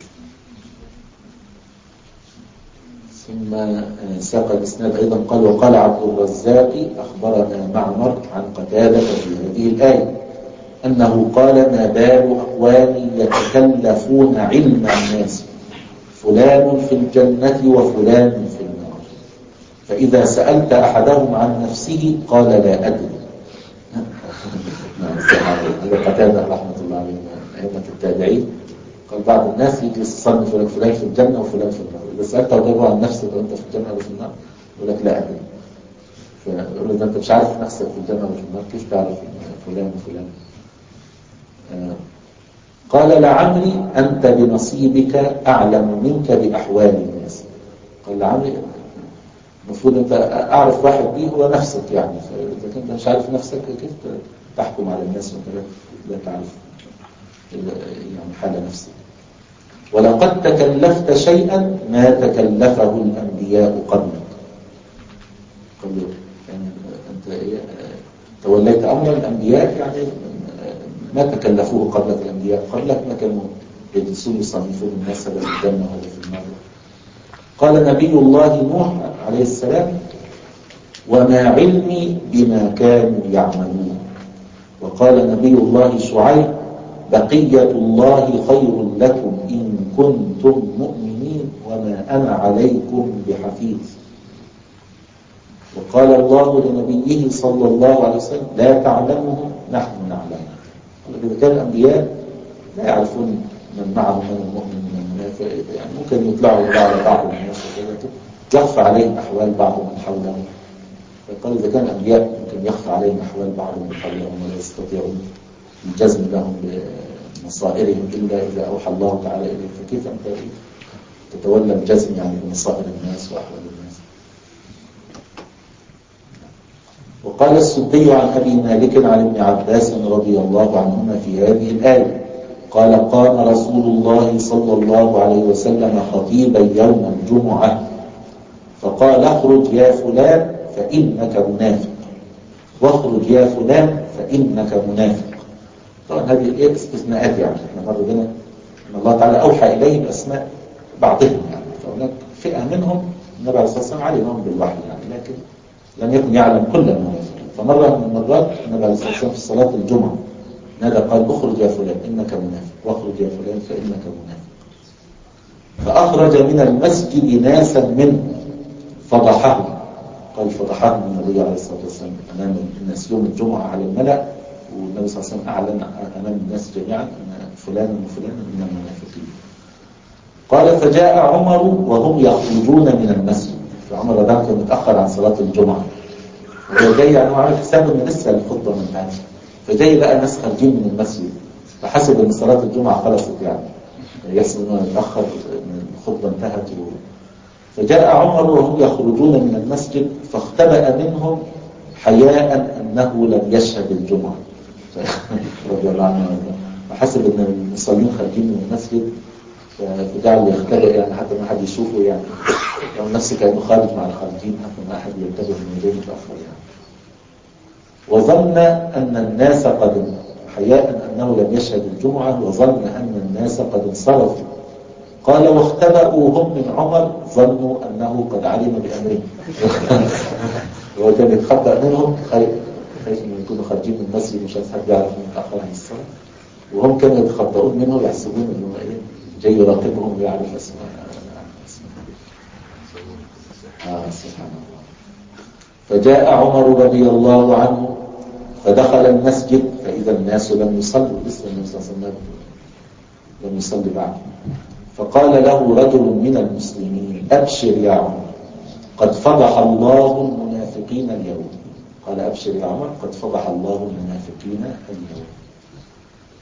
ثم ساق الإسناد أيضا قال وقال عبد الرزاق أخبرنا معمر عن قتادة في هذه الآية أنه قال ما بال أقوام يتكلفون علم الناس فلان في الجنة وفلان في النار، فإذا سألت أحدهم عن نفسه قال لا أدري. هذا قتادة رحمة الله عليه أئمة التابعين. قال بعض الناس يجلس يصنف يقول لك فلان في الجنة وفلان في النار، إذا سألته وجابه عن نفسك وأنت في الجنة ولا في النار يقول لك لا أدري. فيقول له أنت مش عارف نفسك في الجنة ولا في النار، كيف تعرف فلان وفلان؟ آه قال لعمري أنت بنصيبك أعلم منك بأحوال الناس. قال لعمري المفروض أنت أعرف واحد به هو نفسك، يعني فإذا كنت مش عارف نفسك كيف تحكم على الناس وأنت لا تعرف يعني حال نفسك. ولقد تكلفت شيئا ما تكلفه الأنبياء قبلك. قال يعني أنت توليت أمر الأنبياء، يعني ما تكلفوه قبلك الأنبياء قبلك ما كانوا يجلسون يصنفون الناس هذا في الجنة وهذا في النار. قال نبي الله نوح عليه السلام وما علمي بما كانوا يعملون. وقال نبي الله شعيب بقية الله خير لكم إن كنتم مؤمنين وما أنا عليكم بحفيظ. وقال الله لنبيه صلى الله عليه وسلم لا تعلمهم نحن نعلم. إذا كان الأنبياء لا يعرفون من معهم من المؤمن من المنافق، يعني ممكن يطلعوا على بعض الناس يخفى عليهم أحوال بعض من حولهم. فقال إذا كان الأنبياء ممكن يخفى عليهم أحوال بعض من حولهم ولا يستطيعون الجزم لهم بمصائرهم إلا إذا أوحى الله تعالى إليه، فكيف أنت تتولى الجزم يعني بمصائر الناس وأحوال الناس؟ وقال السدي عن أبي مالك عن ابن عباس رضي الله عنهما في هذه الآية قال قام رسول الله صلى الله عليه وسلم خطيبا يوم الجمعة فقال اخرج يا فلان فإنك منافق، واخرج يا فلان فإنك منافق. طبعا هذه الايه استثناءات، يعني احنا مر بنا ان الله تعالى اوحى اليه باسماء بعضهم، يعني فهناك فئه منهم النبي عليه الصلاه والسلام علمهم بالوحي يعني، لكن لم يكن يعلم كل المنافقين. فمره من المرات النبي عليه الصلاه والسلام في صلاه الجمعه نادى قال اخرج يا فلان انك منافق، واخرج يا فلان فانك منافق. فاخرج من المسجد ناسا منه فضحهم، قال فضحهم النبي عليه الصلاه والسلام امام الناس يوم الجمعه على الملأ، والنبي صلى الله عليه وسلم أعلن أمام الناس جميعا أن فلانا وفلانا من المنافقين. قال فجاء عمر وهم يخرجون من المسجد، فعمر ده كان متأخر عن صلاة الجمعة وهو جاي يعني عارف حساب أن لسه الخطبة من هذا، فجاي لقى ناس خارجين من المسجد فحسب أن صلاة الجمعة خلصت، يعني يحسب أنه متأخر أن الخطبة انتهت. فجاء عمر وهم يخرجون من المسجد فاختبأ منهم حياء أنه لم يشهد الجمعة رضي الله عنه، وحسب ان المصلين خارجين من المسجد فجعل يختبئ يعني حتى ما حد يشوفه، يعني لو نفسه كانه خارج مع الخارجين حتى ما احد ينتبه من يديه متاخر يعني. وظن ان الناس قد حياء انه لم يشهد الجمعه وظن ان الناس قد انصرفوا. قال واختبأوا هم من عمر ظنوا انه قد علم بامره وهو كان يتخبأ منهم خير خايف انه يكونوا خارجين من المسجد مش عايز حد يعرف انه متاخر عن الصلاه، وهم كانوا يتخبؤون منه يحسبون انه ايه جاي يراقبهم ويعرف اسماء اه سبحان الله. فجاء عمر رضي الله عنه فدخل المسجد فاذا الناس لم يصلوا، لسه النبي صلى الله عليه وسلم لم يصلي بعد. فقال له رجل من المسلمين ابشر يا عمر قد فضح الله المنافقين اليوم. قال أبشر يا عمر قد فضح الله المنافقين اليوم.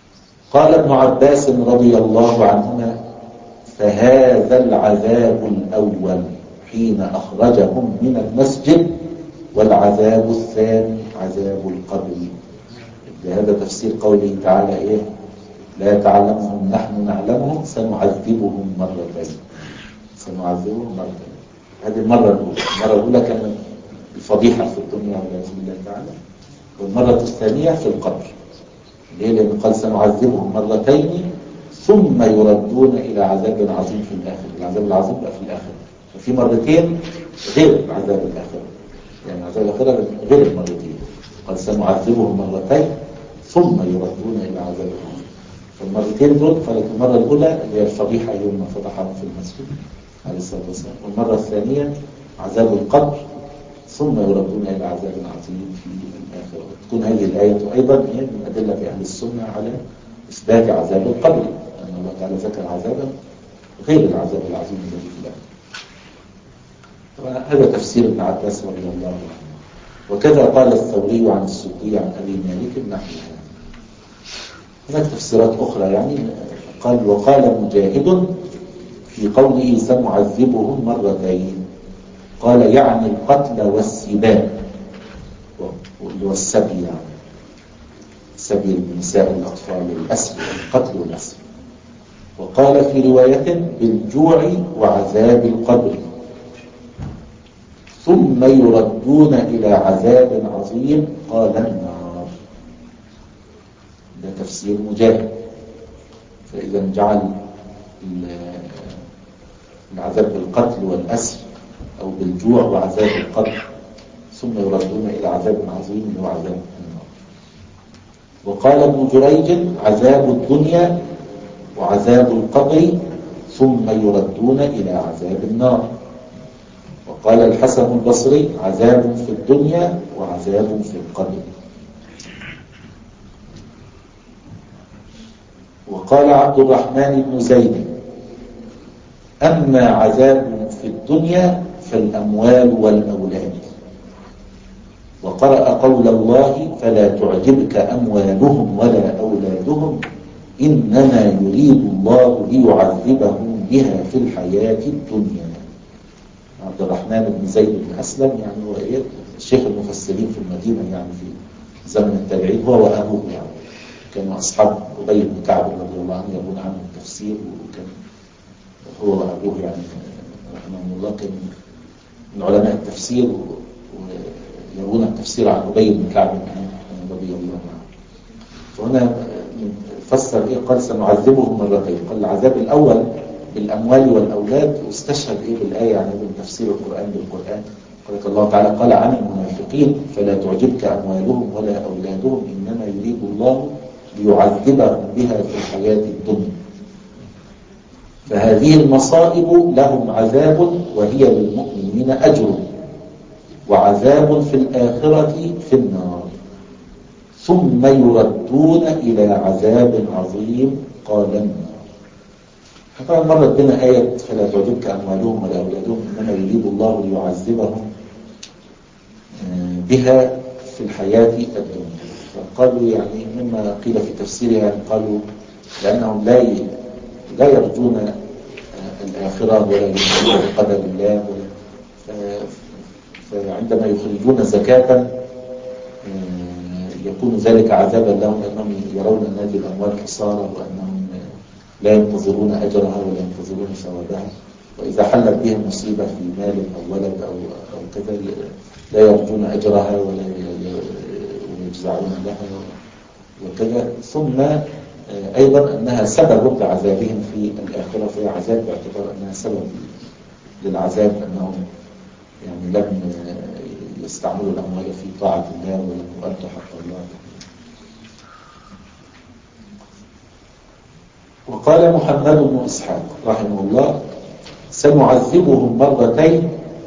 قال ابن عباس رضي الله عنهما: فهذا العذاب الأول حين أخرجهم من المسجد، والعذاب الثاني عذاب القبر. لهذا تفسير قوله تعالى إيه؟ لا تعلمهم نحن نعلمهم سنعذبهم مرتين. سنعذبهم مرتين. هذه المرة الأولى. المرة الأولى كانت الفضيحة في الدنيا والعياذ بالله تعالى، والمرة الثانية في القبر. ليه؟ لأن قال سنعذبهم مرتين ثم يردون إلى عذاب عظيم في الآخر. العذاب العظيم بقى في الآخر، ففي مرتين غير عذاب الآخر، يعني عذاب الآخر غير المرتين. قال سنعذبهم مرتين ثم يردون إلى عذاب عظيم. فالمرتين دول قالت المرة الأولى هي الفضيحة يوم ما فتحهم في المسجد عليه الصلاة والسلام، والمرة الثانية عذاب القبر ثم يردون إلى عذاب عظيم في الآخرة. تكون هذه الآية أيضا هي من أدلة أهل السنة على إثبات عذاب القبر، أن الله تعالى ذكر عذابا غير العذاب العظيم الذي في الآخرة. هذا تفسير ابن عباس رضي الله عنه. وكذا قال الثوري عن السدي عن أبي مالك نحو هذا. هناك تفسيرات أخرى يعني. قال وقال مجاهد في قوله سنعذبهم مرتين، قال يعني القتل والسباب والسبي، يعني سبي النساء والأطفال والأسر، القتل والأسر. وقال في رواية بالجوع وعذاب القبر، ثم يردون إلى عذاب عظيم، قال النار. ده تفسير مجاهد. فإذا جعل العذاب بالقتل والأسر أو بالجوع وعذاب القبر ثم يردون إلى عذاب عظيم اللي هو عذاب النار. وقال ابن جريج عذاب الدنيا وعذاب القبر ثم يردون إلى عذاب النار. وقال الحسن البصري عذاب في الدنيا وعذاب في القبر. وقال عبد الرحمن بن زيد أما عذاب في الدنيا فالأموال والأولاد. وقرأ قول الله فلا تعجبك أموالهم ولا أولادهم إنما يريد الله ليعذبهم بها في الحياة الدنيا. عبد الرحمن بن زيد بن أسلم يعني هو إيه الشيخ المفسرين في المدينة يعني في زمن التابعين، هو وأبوه يعني كانوا أصحاب أبي بن كعب رضي الله عنه يروون عنه التفسير، وكان هو وأبوه يعني رحمه الله كان من علماء التفسير ويروون التفسير عن أبي بن كعب رضي الله عنه. فهنا فسر إيه؟ قال سنعذبهم مرتين. قال العذاب الأول بالأموال والأولاد، واستشهد إيه بالآية يعني من تفسير القرآن بالقرآن. قال الله تعالى قال عن المنافقين فلا تعجبك أموالهم ولا أولادهم إنما يريد الله ليعذبهم بها في الحياة الدنيا. فهذه المصائب لهم عذاب وهي للمؤمنين أجر، وعذاب في الآخرة في النار، ثم يردون إلى عذاب عظيم، قال النار. طبعا مرت بنا آية فلا تعجبك أموالهم ولا أولادهم إنما يريد الله ليعذبهم بها في الحياة الدنيا. فقالوا يعني مما قيل في تفسيرها قالوا لأنهم لا لا يرجون الآخرة ولا يؤمنون بقدر الله، فعندما يخرجون زكاة يكون ذلك عذابا لهم، لأنهم يرون أن هذه الأموال خسارة وأنهم لا ينتظرون أجرها ولا ينتظرون ثوابها، وإذا حلت بهم مصيبة في مال أو ولد أو أو كذا لا يرجون أجرها ولا يجزعون لها وكذا. ثم أيضا أنها سبب لعذابهم في الآخرة، فهي عذاب باعتبار أنها سبب للعذاب، أنهم يعني لم يستعملوا الأموال في طاعة الله ولم يؤدوا حق الله. وقال محمد بن إسحاق رحمه الله سنعذبهم مرتين،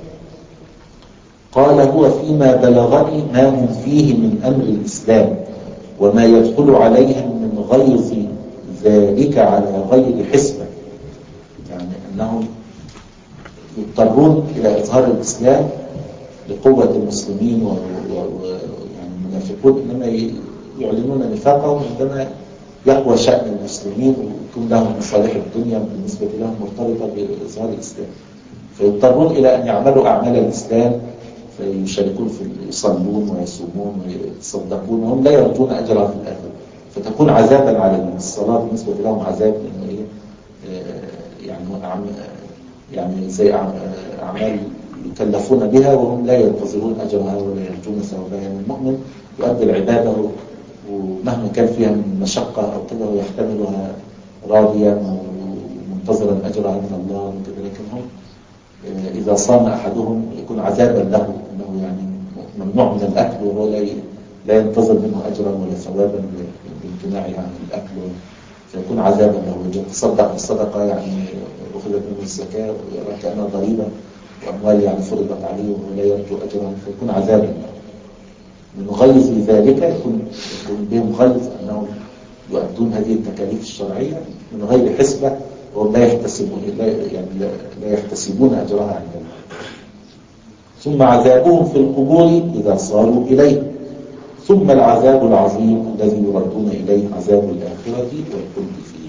قال هو فيما بلغني ما هم فيه من أمر الإسلام وما يدخل عليهم من غيظ ذلك على غير حسبة، يعني أنهم يضطرون إلى إظهار الإسلام لقوة المسلمين ويعني المنافقون إنما يعلنون نفاقهم عندما يقوى شأن المسلمين ويكون لهم مصالح الدنيا بالنسبة لهم مرتبطة بإظهار الإسلام، فيضطرون إلى أن يعملوا أعمال الإسلام، فيشاركون في يصلون ويصومون ويتصدقون وهم لا يرجون أجرا في الآخرة، فتكون عذابا عليهم. الصلاة بالنسبة لهم عذاب، لأنه إيه يعني يعني زي أعمال يكلفون بها وهم لا ينتظرون أجرها ولا يرجون ثوابها. يعني المؤمن يؤدي العبادة ومهما كان فيها من مشقة أو كده ويحتملها راضيا ومنتظرا أجرها من الله وكذا، لكن هم إذا صام أحدهم يكون عذابا له، أنه يعني ممنوع من الأكل وهو لا ينتظر منه أجرا ولا ثوابا بامتناعه عن الأكل، فيكون عذابا له. إذا تصدق بالصدقة يعني أخذت منه الزكاة ويرى كأنها ضريبة وأموال يعني فرضت عليه وهو لا يرجو أجرا، فيكون عذابا له. من غيظ ذلك يكون يكون بهم غيظ أنهم يؤدون هذه التكاليف الشرعية من غير حسبة وهم لا يحتسبون لا يعني لا يحتسبون أجرها عند الله. ثم عذابهم في القبور إذا صاروا إليه، ثم العذاب العظيم الذي يردون إليه عذاب الآخرة والخلد فيه.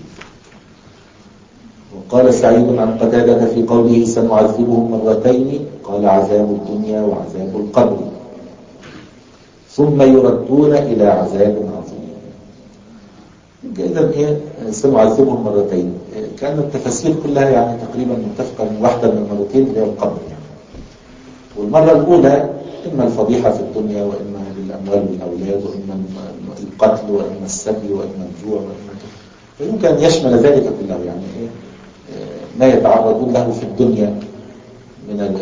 وقال سعيد عن قتادة في قوله سنعذبهم مرتين، قال عذاب الدنيا وعذاب القبر، ثم يردون إلى عذاب عظيم. إذا إيه سنعذبهم مرتين؟ كان التفاسير كلها يعني تقريبا متفقة من واحدة من المرتين اللي هي القبر يعني. والمرة الأولى إما الفضيحة في الدنيا وإما للأموال والأولاد وإما القتل وإما السبي وإما الجوع وإما فيمكن أن يشمل ذلك كله، يعني إيه ما يتعرضون له في الدنيا من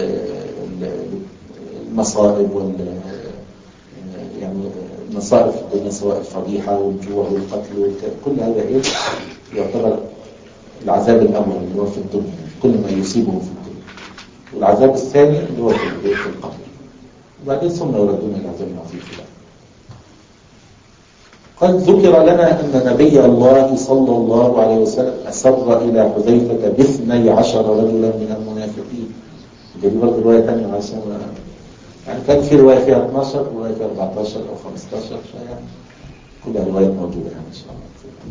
المصائب وال يعني المصائب في الدنيا سواء الفضيحة والجوع والقتل كل هذا إيه يعتبر العذاب الأول اللي هو في الدنيا، كل ما يصيبهم في الدنيا. والعذاب الثاني اللي هو في القبر، وبعدين ثم يردون إلى عذاب عظيم. قد ذكر لنا أن نبي الله صلى الله عليه وسلم أسر إلى حذيفة باثني عشر رجلا من المنافقين. دي برضه رواية ثانية عشان يعني كان في رواية فيها اثناشر ورواية فيها أربعتاشر أو خمستاشر، يعني كلها روايات موجودة يعني إن شاء الله.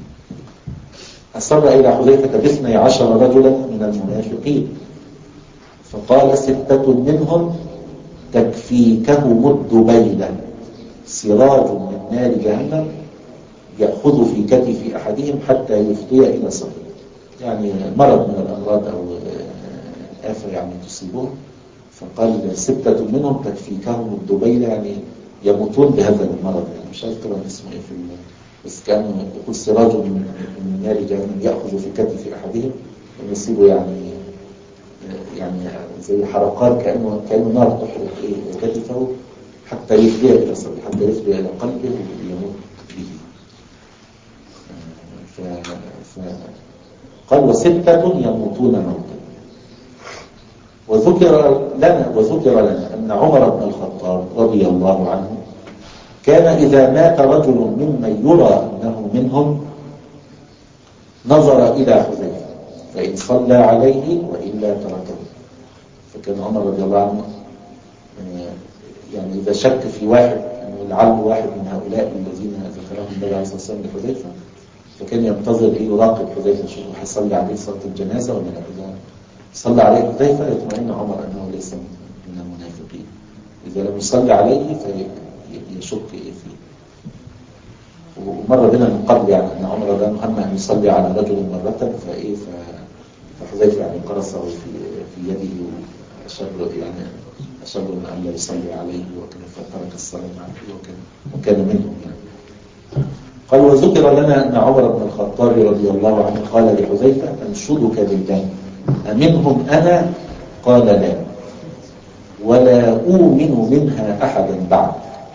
أسر إلى حذيفة باثني عشر رجلا من المنافقين، فقال ستة منهم تكفيكهم الدبيلة سراج من نار جهنم يأخذ في كتف أحدهم حتى يفضي إلى صدره، يعني مرض من الأمراض أو آفة يعني تصيبهم. فقال ستة منهم تكفيكهم الدبيلة، يعني يموتون بهذا المرض، يعني مش عارف طبعا اسمه ايه في الله، بس كان يقول سراج من, من نار جهنم يأخذ في كتف أحدهم ويصيبه يعني يعني زي حركات كأنه كأنه نار تحرق ايه كتفه حتى يفضي إلى صدره، حتى يفضي إلى قلبه ويموت به. ف... ف... قال وستة يموتون موتا. وذكر لنا وذكر لنا أن عمر بن الخطاب رضي الله عنه كان إذا مات رجل ممن يرى أنه منهم نظر إلى حذيفة فإن صلى عليه وإلا تركه. فكان عمر رضي الله عنه يعني إذا شك في واحد أنه لعل واحد من هؤلاء الذين ذكرهم النبي عليه الصلاة والسلام لحذيفة، فكان ينتظر إيه يراقب حذيفة يشوف هيصلي عليه صلاة الجنازة ولا لا. إذا صلى عليه حذيفة يطمئن عمر أنه ليس من المنافقين، إذا لم يصلي عليه فيشك إيه فيه. ومر بنا من قبل يعني أن عمر رضي الله عنه هم أن يصلي على رجل مرة فإيه فحذيفة يعني قرصه في في يده وأشر يعني أشر من أن لا يصلي عليه وكان فترك الصلاة عليه وكان وكان منهم يعني. قال وذكر لنا أن عمر بن الخطاب رضي الله عنه قال لحذيفة أنشدك بالله أمنهم أنا؟ قال لا ولا أؤمن منها أحدا بعد.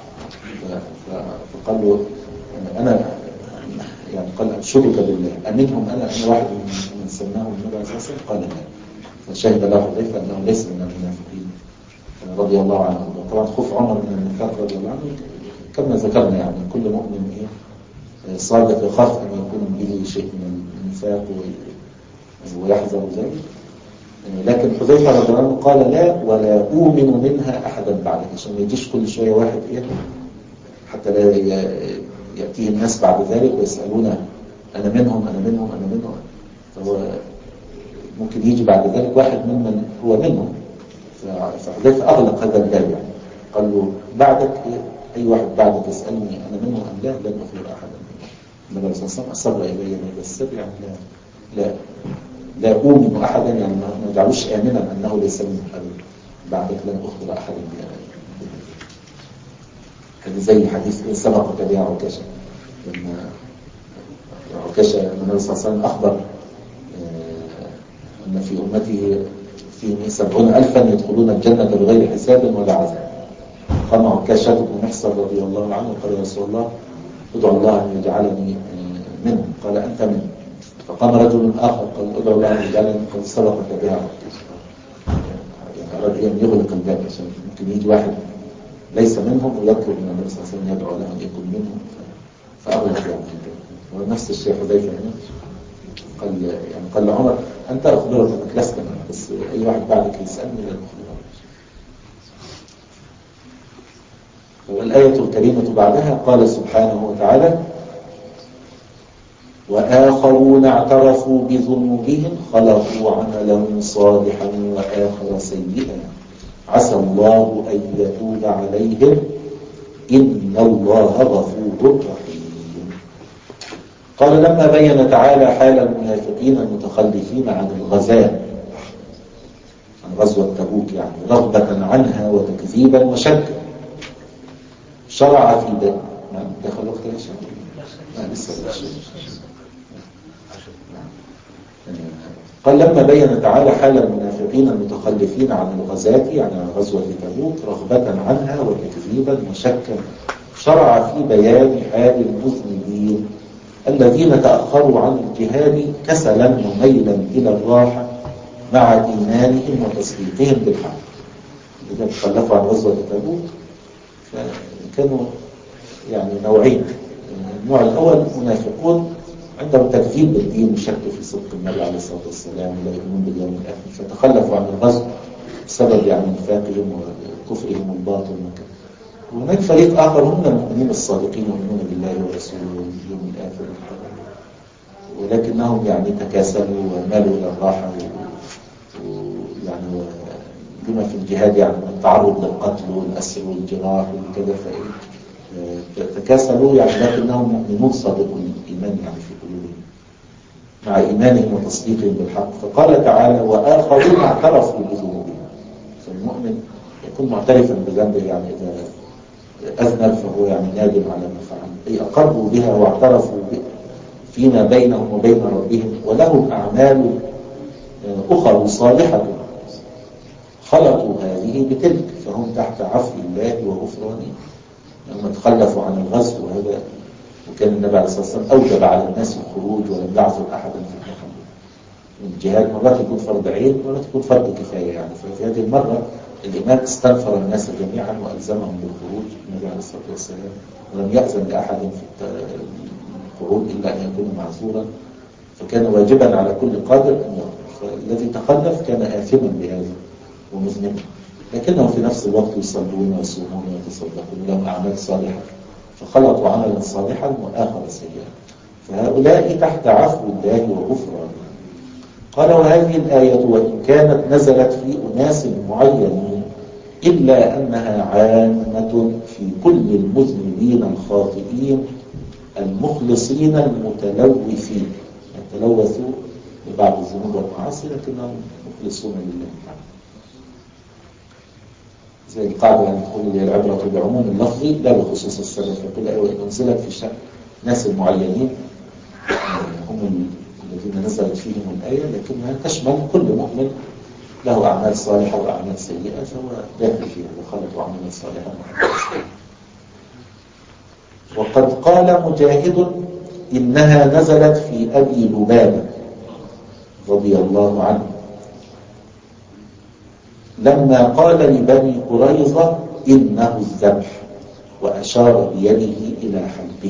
فقال له أنا يعني قال أنشدك بالله أمنهم أنا؟ أنا واحد من سماهم النبي عليه الصلاة والسلام؟ قال لا. فشهد له حذيفة أنه ليس من المنافقين رضي الله عنه. طبعا خوف عمر من النفاق رضي الله عنه كما ذكرنا، يعني كل مؤمن إيه صادق يخاف أن يكون به شيء من النفاق ويحذر ذلك. لكن حذيفة رضي الله عنه قال لا ولا أؤمن منها أحدا بعدك، عشان ما يجيش كل شوية واحد إيه حتى لا يأتيه الناس بعد ذلك ويسألونه أنا منهم أنا منهم أنا منهم. فهو ممكن يجي بعد ذلك واحد ممن هو منهم، فحذيفة أغلق هذا الباب يعني. قال له بعدك أي واحد بعدك يسألني أنا منهم أم لا لن أخبر أحدا. النبي صلى الله عليه وسلم أصر إلي هذا السر يعني لا لا لا أؤمن أحدا، يعني ما جعلوش آمنا أنه ليس من أبدا، بعدك لن أخبر أحدا بأبدا. هذا زي حديث سبق تبع عكاشة، لما عكاشة النبي صلى الله عليه وسلم أخبر أن في أمته في سبعون ألفا يدخلون الجنة بغير حساب ولا عذاب. قام عكاشة بن محصن رضي الله عنه وقال يا رسول الله ادعو الله أن يجعلني منهم. قال أنت منهم. فقام رجل آخر قال ادعو الله أن يجعلني. قد سبق تبع عكاشة، يعني أراد أن يغلق الباب عشان ممكن يجي واحد ليس منهم ويطلب من النبي صلى الله عليه وسلم يدعو له أن يكون منهم، فأغلق يعني الباب. ونفس الشيء حذيفة هنا قال يعني قال لعمر أنت أخبرك أنك لست منهم، بس أي واحد بعدك يسألني لا أخبره. والآية الكريمة بعدها قال سبحانه وتعالى وآخرون اعترفوا بذنوبهم خلقوا عملا صالحا وآخر سيئا عسى الله أن يتوب عليهم إن الله غفور رحيم. قال لما بين تعالى حال المنافقين المتخلفين عن الغزاة، عن غزوة تبوك يعني رغبة عنها وتكذيبا وشكا، شرع في ذلك. دخل وقت العشاء؟ لا لسه العشاء. قال لما بين تعالى حال المنافقين المتخلفين عن الغزاة يعني عن غزوة تبوك رغبة عنها وتكذيبا وشكا، شرع في بيان حال المذنبين الذين تأخروا عن الجهاد كسلا وميلا إلى الراحة مع إيمانهم وتصديقهم بالحق. إذا تخلفوا عن غزوة تبوك فكانوا يعني نوعين. النوع الأول منافقون عندهم تكذيب بالدين وشك في صدق النبي عليه الصلاة والسلام ولا يؤمنون باليوم الآخر، فتخلفوا عن الغزو بسبب يعني نفاقهم وكفرهم الباطل وكذا. وهناك فريق آخر هم المؤمنين الصادقين يؤمنون بالله ورسوله واليوم الآخر، ولكنهم يعني تكاسلوا ومالوا إلى الراحة ويعني بما في الجهاد يعني التعرض للقتل والأسر والجراح وكذا، فتكاسلوا يعني لكنهم مؤمنون صادقوا الإيمان يعني في قلوبهم مع إيمانهم وتصديقهم بالحق. فقال تعالى وآخرون اعترفوا بذنوبهم. فالمؤمن يكون معترفا بذنبه، يعني إذا أذنب فهو يعني نادم على ما فعل، أي أقروا بها واعترفوا فيما بينهم وبين ربهم، ولهم أعمال أخرى صالحة خلطوا هذه بتلك، فهم تحت عفو الله وغفرانه لما تخلفوا عن الغزو. وهذا وكان النبي عليه الصلاة والسلام أوجب على الناس الخروج ولم يعزل أحدا في التخلف. الجهاد مرات يكون فرض عين مرات يكون فرض كفاية يعني. ففي هذه المرة الإمام استنفر الناس جميعا وألزمهم بالخروج النبي عليه الصلاة والسلام، ولم يأذن لأحد في الخروج إلا أن يكون معذورا، فكان واجبا على كل قادر أن يخرج. فالذي تخلف كان آثما بهذا ومذنبا، لكنهم في نفس الوقت يصلون ويصومون ويتصدقون لهم أعمال صالحة، فخلطوا عملا صالحا وآخر سيئا، فهؤلاء تحت عفو الله وغفرانه. قال وهذه الآية وإن كانت نزلت في أناس معينين إلا أنها عامة في كل المذنبين الخاطئين المخلصين المتلوثين، يتلوثوا ببعض الذنوب والمعاصي لكنهم مخلصون لله تعالى. زي القاعدة يعني تقول لي العبرة بعموم اللفظ لا بخصوص السبب. فقل أيوة إن نزلت في شأن ناس معينين هم الذين نزلت فيهم الآية، لكنها تشمل كل مؤمن له أعمال صالحة وأعمال سيئة فهو داخل فيها وخلق أعمال صالحة وأعمال سيئة. وقد قال مجاهد إنها نزلت في أبي لبابة رضي الله عنه لما قال لبني قريظة إنه الذبح وأشار بيده إلى حلقه.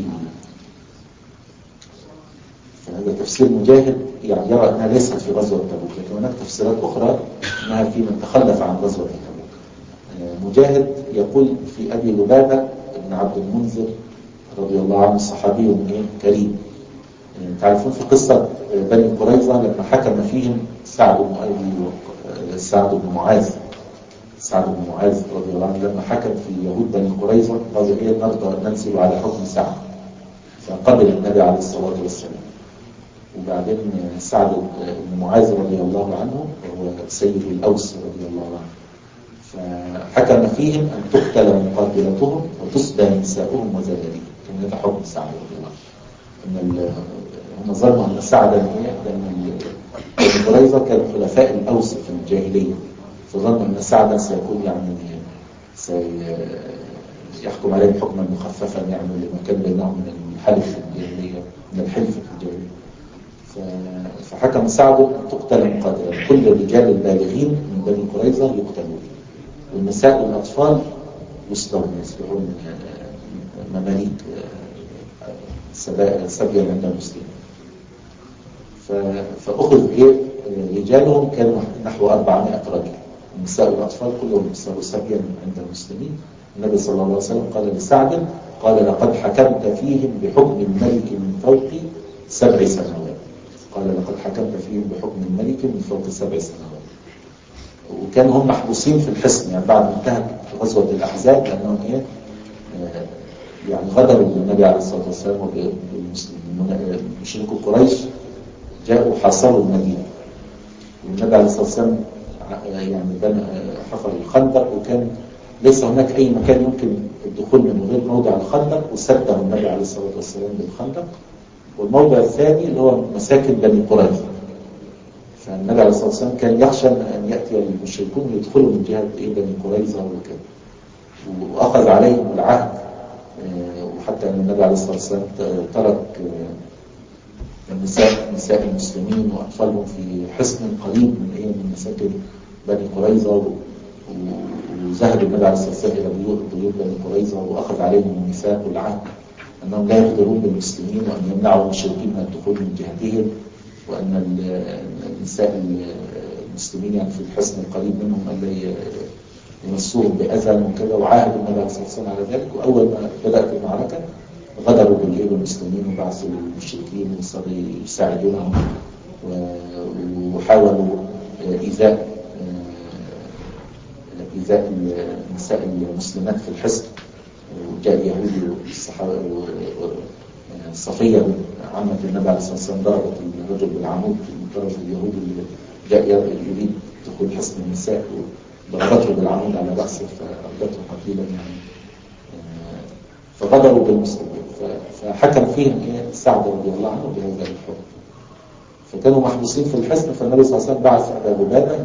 فهذا تفسير مجاهد يعني يرى أنها ليست في غزوة تبوك، لكن هناك تفسيرات أخرى أنها في من تخلف عن غزوة تبوك. مجاهد يقول في أبي لبابة ابن عبد المنذر رضي الله عنه صحابي كريم تعرفون في قصة بني قريظة لما حكم فيهم سعد بن أبي سعد بن معاذ سعد بن معاذ رضي الله عنه لما حكم في يهود بني قريظة قالوا إيه نرضى ننزل على حكم سعد، فقبل النبي عليه الصلاة والسلام. وبعدين سعد بن معاذ رضي الله عنه وهو سيد الأوس رضي الله عنه، فحكم فيهم أن تقتل مقاتلتهم وتسبى نساؤهم وزلالهم. كان هذا حكم سعد رضي الله عنه. إن هم ظنوا أن سعدا لأن بني قريظة كانوا خلفاء الأوس في الجاهلية، فظنوا أن سعدا سيكون يعني سيحكم عليهم حكما مخففا يعني لما كان بينهم من الحلف في الجاهلية من الحلف في الجاهلية. فحكم سعد أن تقتل مقاتلة كل الرجال البالغين من بني قريظة يقتلون، والنساء والأطفال يسلمون يسلمون مماليك سبيا عند المسلمين. فأخذ إيه رجالهم كانوا نحو أربعمائة رجل، النساء والأطفال كلهم صاروا سبيا عند المسلمين. النبي صلى الله عليه وسلم قال لسعد قال لقد حكمت فيهم بحكم الملك من فوق سبع سنوات قال لقد حكمت فيهم بحكم الملك من فوق سبع سنوات. وكانوا هم محبوسين في الحصن يعني بعد ما انتهت غزوة الأحزاب، لأنهم إيه يعني غدروا بالنبي عليه الصلاة والسلام وبالمسلمين. مشركو قريش جاءوا حاصروا المدينة، والنبي عليه الصلاة والسلام يعني بنى حفر الخندق، وكان ليس هناك أي مكان يمكن الدخول من غير موضع الخندق، وسده النبي عليه الصلاة والسلام بالخندق. والموضع الثاني اللي هو مساكن بني قريظة، فالنبي عليه الصلاة والسلام كان يخشى أن يأتي المشركون ويدخلوا من جهة إيه بني قريظة وكذا، وأخذ عليهم العهد. وحتى أن النبي عليه الصلاة والسلام ترك النساء نساء المسلمين وأطفالهم في حصن قريب من إيه من مساكن بني قريظة، وذهب النبي عليه الصلاة والسلام إلى بيوت بني قريظة وأخذ عليهم الميثاق والعهد أنهم لا يقدرون بالمسلمين، وأن يمنعوا المشركين من الدخول من جهتهم، وأن النساء المسلمين يعني في الحصن القريب منهم ألا يمسوهم بأذى وكذا. وعاهد النبي عليه الصلاة والسلام على ذلك. وأول ما بدأت المعركة غدروا بالإيد المسلمين وبعثوا المشركين وصاروا يساعدونهم وحاولوا إيذاء إيذاء النساء المسلمات في الحصن. وجاء يهودي الصحابة صفية عمة النبي عليه الصلاة والسلام ضربت الرجل بالعمود من طرف اليهودي اللي جاء يريد دخول حصن النساء، وضربته بالعمود على رأسه فأردته قتيلا يعني. فغدروا بالمسلمين، فحكم فيهم سعد رضي الله عنه بهذا الحكم. فكانوا محبوسين في الحصن، فالنبي صلى الله عليه وسلم بعث أبا لبابة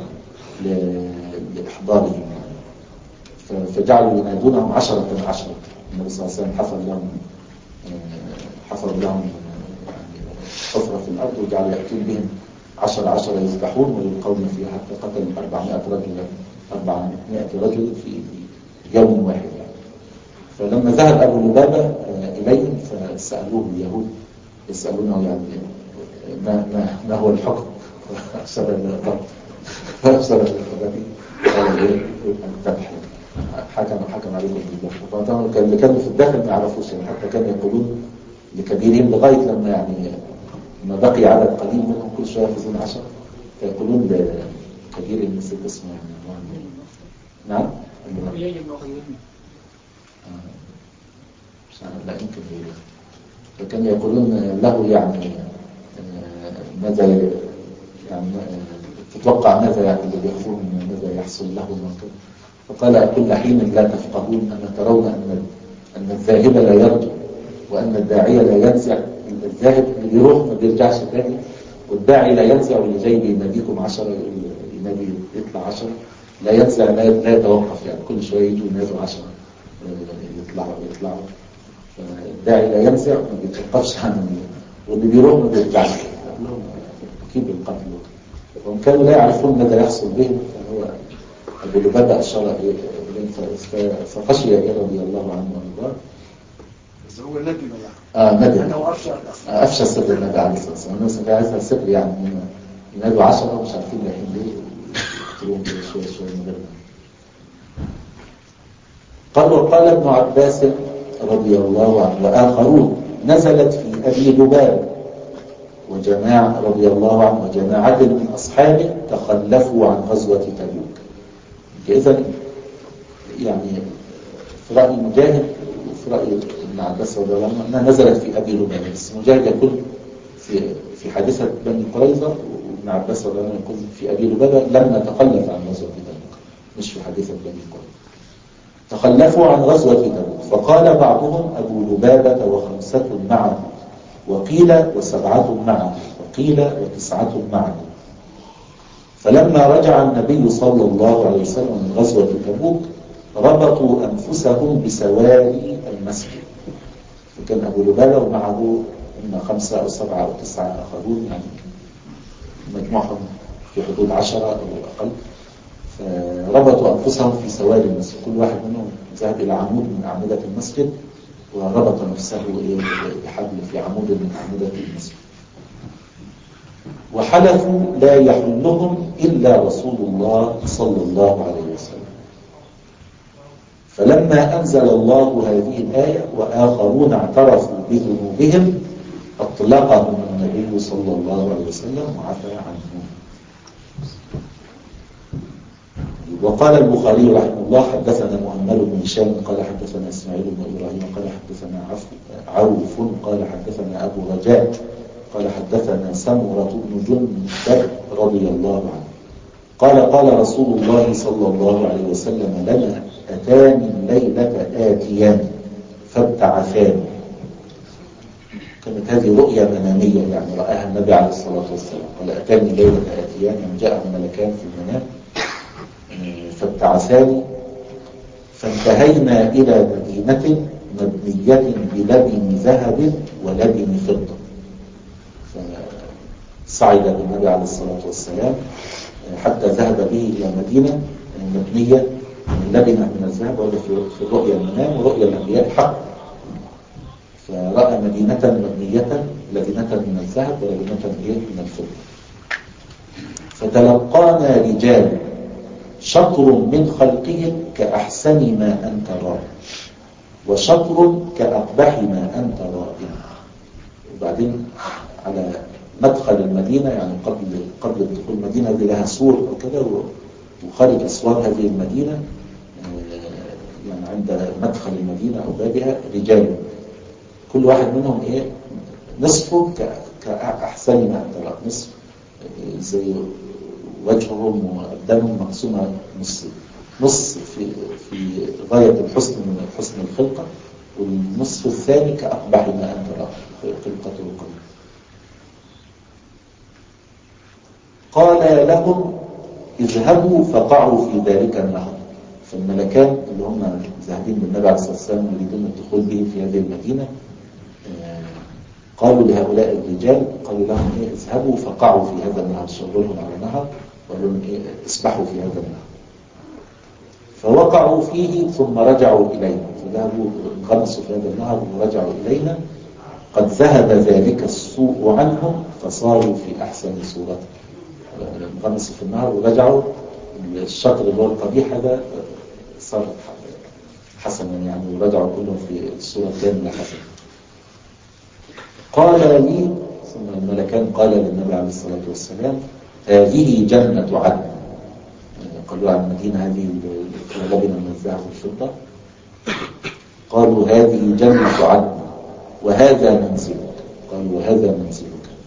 لإحضارهم، فجعلوا ينادونهم عشرة عشرة. النبي صلى الله عليه وسلم حفر لهم حفر لهم حفرة في الأرض، وجعلوا يأتون بهم عشرة عشرة يذبحون ويلقون فيها، حتى قتل أربعمائة رجل أربعمائة رجل في يوم واحد يعني. فلما ذهب أبو لبابة إليهم فسألوه اليهود يسألونه يعني ما, ما, ما هو الحكم فأبصر القتل فأبصر القتل قال إيه الذبح، حكم حكم عليهم بالذبح. فطبعا كان اللي كانوا في الداخل ما يعرفوش يعني، حتى كانوا يقولون لكبيرهم لغاية لما يعني ما بقي عدد قليل منهم كل شوية يفوزون عشر، فيقولون لكبير نسيت اسمه يعني نعم لا يمكن غيره. فكانوا يقولون له يعني ماذا يعني تتوقع ماذا يعني اللي بيخفون ماذا يحصل له وكذا. فقال كل حين لا تفقهون أما ترون أن أن الذاهب لا يرجع وأن الداعية لا ينزع. الذاهب اللي يروح ما بيرجعش تاني، والداعي لا ينزع واللي جاي بيناديكم عشرة ينادي يطلع عشرة لا ينزع لا يتوقف يعني، كل شوية يجوا ينادوا عشرة يطلعوا يطلعوا. الداعي لا ينزع ما بيتوقفش عن، واللي بيروح ما بيرجعش لهم أكيد بالقتل. وهم كانوا لا يعرفون ماذا يحصل بهم. فهو أبو لبابة أشار إليه فخشي رضي الله عنه وارضاه. بس هو ندم يعني. اه ندم. أنه أفشى أفشى سر النبي عليه الصلاة والسلام. الناس كانوا عايزها سر يعني، ينادوا عشرة ومش عارفين رايحين ليه يقتلوهم شوية شوية من غير. قال وقال ابن عباس رضي الله عنه وآخرون نزلت في أبي لبابة وجماعة رضي الله عنه وجماعة من أصحابه تخلفوا عن غزوة تبوك. إذن يعني في رأي مجاهد وفي رأي ابن عباس رضي الله عنه أنها نزلت في أبي لبابة، بس مجاهد يقول في في حادثة بني قريظة، وابن عباس رضي الله عنه يقول في أبي لبابة لما تخلف عن غزوة تبوك، مش في حادثة بني قريظة. تخلفوا عن غزوة تبوك، فقال بعضهم أبو لبابة وخمسة معه، وقيل وسبعة معه، وقيل وتسعة معه. فلما رجع النبي صلى الله عليه وسلم من غزوة تبوك ربطوا أنفسهم بسواري المسجد، فكان أبو لبابة ومعه إما خمسة أو سبعة أو تسعة آخرون، يعني مجموعهم في حدود عشرة أو أقل. فربطوا أنفسهم في سواري المسجد، كل واحد منهم ذهب إلى عمود من أعمدة المسجد وربط نفسه بحبل في عمود من أعمدة المسجد، وحلفوا لا يحلهم إلا رسول الله صلى الله عليه وسلم. فلما أنزل الله هذه الآية وآخرون اعترفوا بذنوبهم أطلقهم النبي صلى الله عليه وسلم وعفى عنهم. وقال البخاري رحمه الله حدثنا مؤمل بن هشام قال حدثنا إسماعيل بن إبراهيم قال حدثنا عوف قال حدثنا أبو رجاء قال حدثنا سمرة بن جندب رضي الله عنه قال قال رسول الله صلى الله عليه وسلم لنا أتاني الليلة آتيان فابتعثان. كانت هذه رؤيا منامية، يعني رآها النبي عليه الصلاة والسلام، قال أتاني الليلة آتيان، يعني جاء الملكان في المنام فابتعثان، فانتهينا إلى مدينة مبنية بلبن ذهب ولبن فضة. فصعد بالنبي عليه الصلاة والسلام حتى ذهب به إلى مدينة مبنية من لبنة من الذهب، وهذا في الرؤيا المنام، ورؤيا الأنبياء حق. فرأى مدينة مبنية لبنة من الذهب ولبنة من الفضة. فتلقانا رجال شطر من خلقهم كأحسن ما أنت راه، وشطر كأقبح ما أنت رائم. وبعدين على مدخل المدينة، يعني قبل قبل دخول المدينة دي لها سور أو كده، وخارج أسوار هذه المدينة يعني عند مدخل المدينة أو بابها رجال، كل واحد منهم إيه نصفه كأحسن ما أنت راه، نصف زي وجههم وأبدانهم مقسومة نص نص في في غاية الحسن من حسن الخلقة، والنصف الثاني كأقبح ما أنت راه خلقته القلب. قال لهم اذهبوا فقعوا في ذلك النهر. فالملكان اللي هم ذاهبين بالنبي عليه الصلاة والسلام يريدون الدخول به في هذه المدينة قالوا لهؤلاء الرجال، قالوا لهم إيه اذهبوا فقعوا في هذا النهر، شروا لهم على النهر وقالوا لهم إيه اسبحوا في هذا النهر. فوقعوا فيه ثم رجعوا إلينا، فذهبوا انغمسوا في هذا النهر ورجعوا إلينا قد ذهب ذلك السوء عنهم فصاروا في أحسن صورة. انغمسوا في النهر ورجعوا، الشطر اللي هو القبيح هذا صار حسنا، يعني ورجعوا كلهم في الصورة كاملة حسنة. قال لي ثم الملكان قال للنبي عليه الصلاة والسلام هذه جنة عدن. قالوا عن المدينة هذه لبنة من الذهب والفضة، قالوا هذه جنة عدن وهذا منزلك، قالوا وهذا منزلك.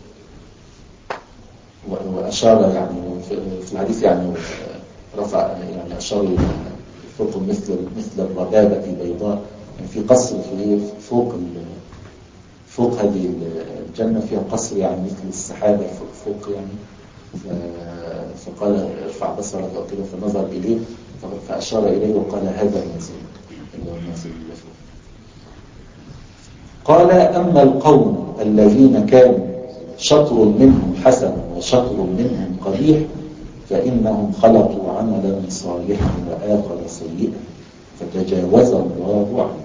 وأشار يعني في الحديث يعني رفع يعني أشار فوق مثل مثل الربابة بيضاء، يعني في قصر في فوق فوق هذه الجنة فيها قصر يعني مثل السحابة فوق يعني. فقال ارفع بصرك أو كده، فنظر إليه فأشار إليه وقال هذا المنزل اللي هو المنزل اللي فوق. قال أما القوم الذين كانوا شطر منهم حسن وشطر منهم قبيح فإنهم خلطوا عملا صالحا وآخر سيئا فتجاوز الله عنهم.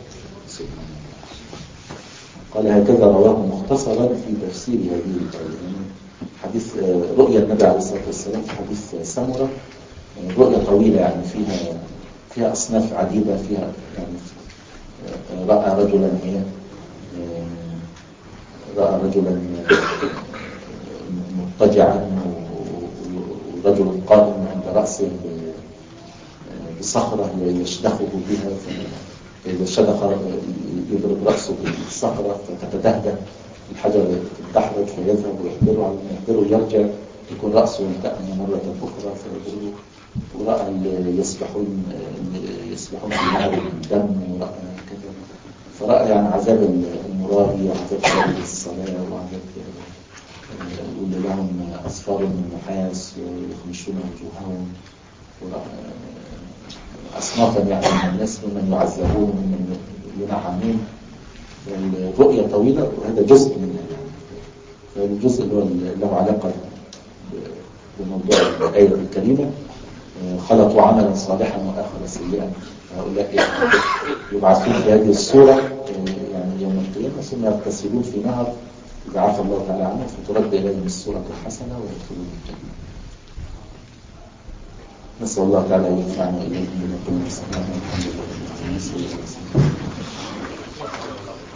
قال هكذا رواه مختصرا في تفسير هذه الآية. حديث رؤيا النبي عليه الصلاة والسلام في حديث سمرة رؤيا طويلة، يعني فيها فيها أصناف عديدة، فيها يعني رأى رجلا إيه رأى رجلا مضطجعا ورجل قائم عند رأسه بصخرة يشدخه بها، فإذا شدخ يضرب رأسه بالصخرة فتتدهده الحجر يتدحرج فيذهب ويحضره، على ما يحضره يرجع يكون رأسه يلتئم مرة أخرى فيضربه. ورأى اللي يسبحون يسبحون في نهر الدم، ورأى كذا، فرأى يعني عذاب المرابي وعذاب شرب الصلاة وعذاب واللي لهم أصفار من النحاس ويخمشون وجوههم، ورأى أصنافا يعني من الناس ممن يعذبون ومن ينعمون. الرؤية طويلة وهذا جزء منها يعني، الجزء اللي هو له علاقة بموضوع الآية الكريمة. خلطوا عملا صالحا وآخر سيئا، هؤلاء يبعثون في هذه الصورة يعني يوم القيامة ثم يغتسلون في نهر إذا عفى الله تعالى عنه فترد إليهم الصورة الحسنة ويدخلون الجنة. نسأل الله تعالى أن ينفعنا إليكم بما قلنا. السلام عليكم ورحمة الله وبركاته.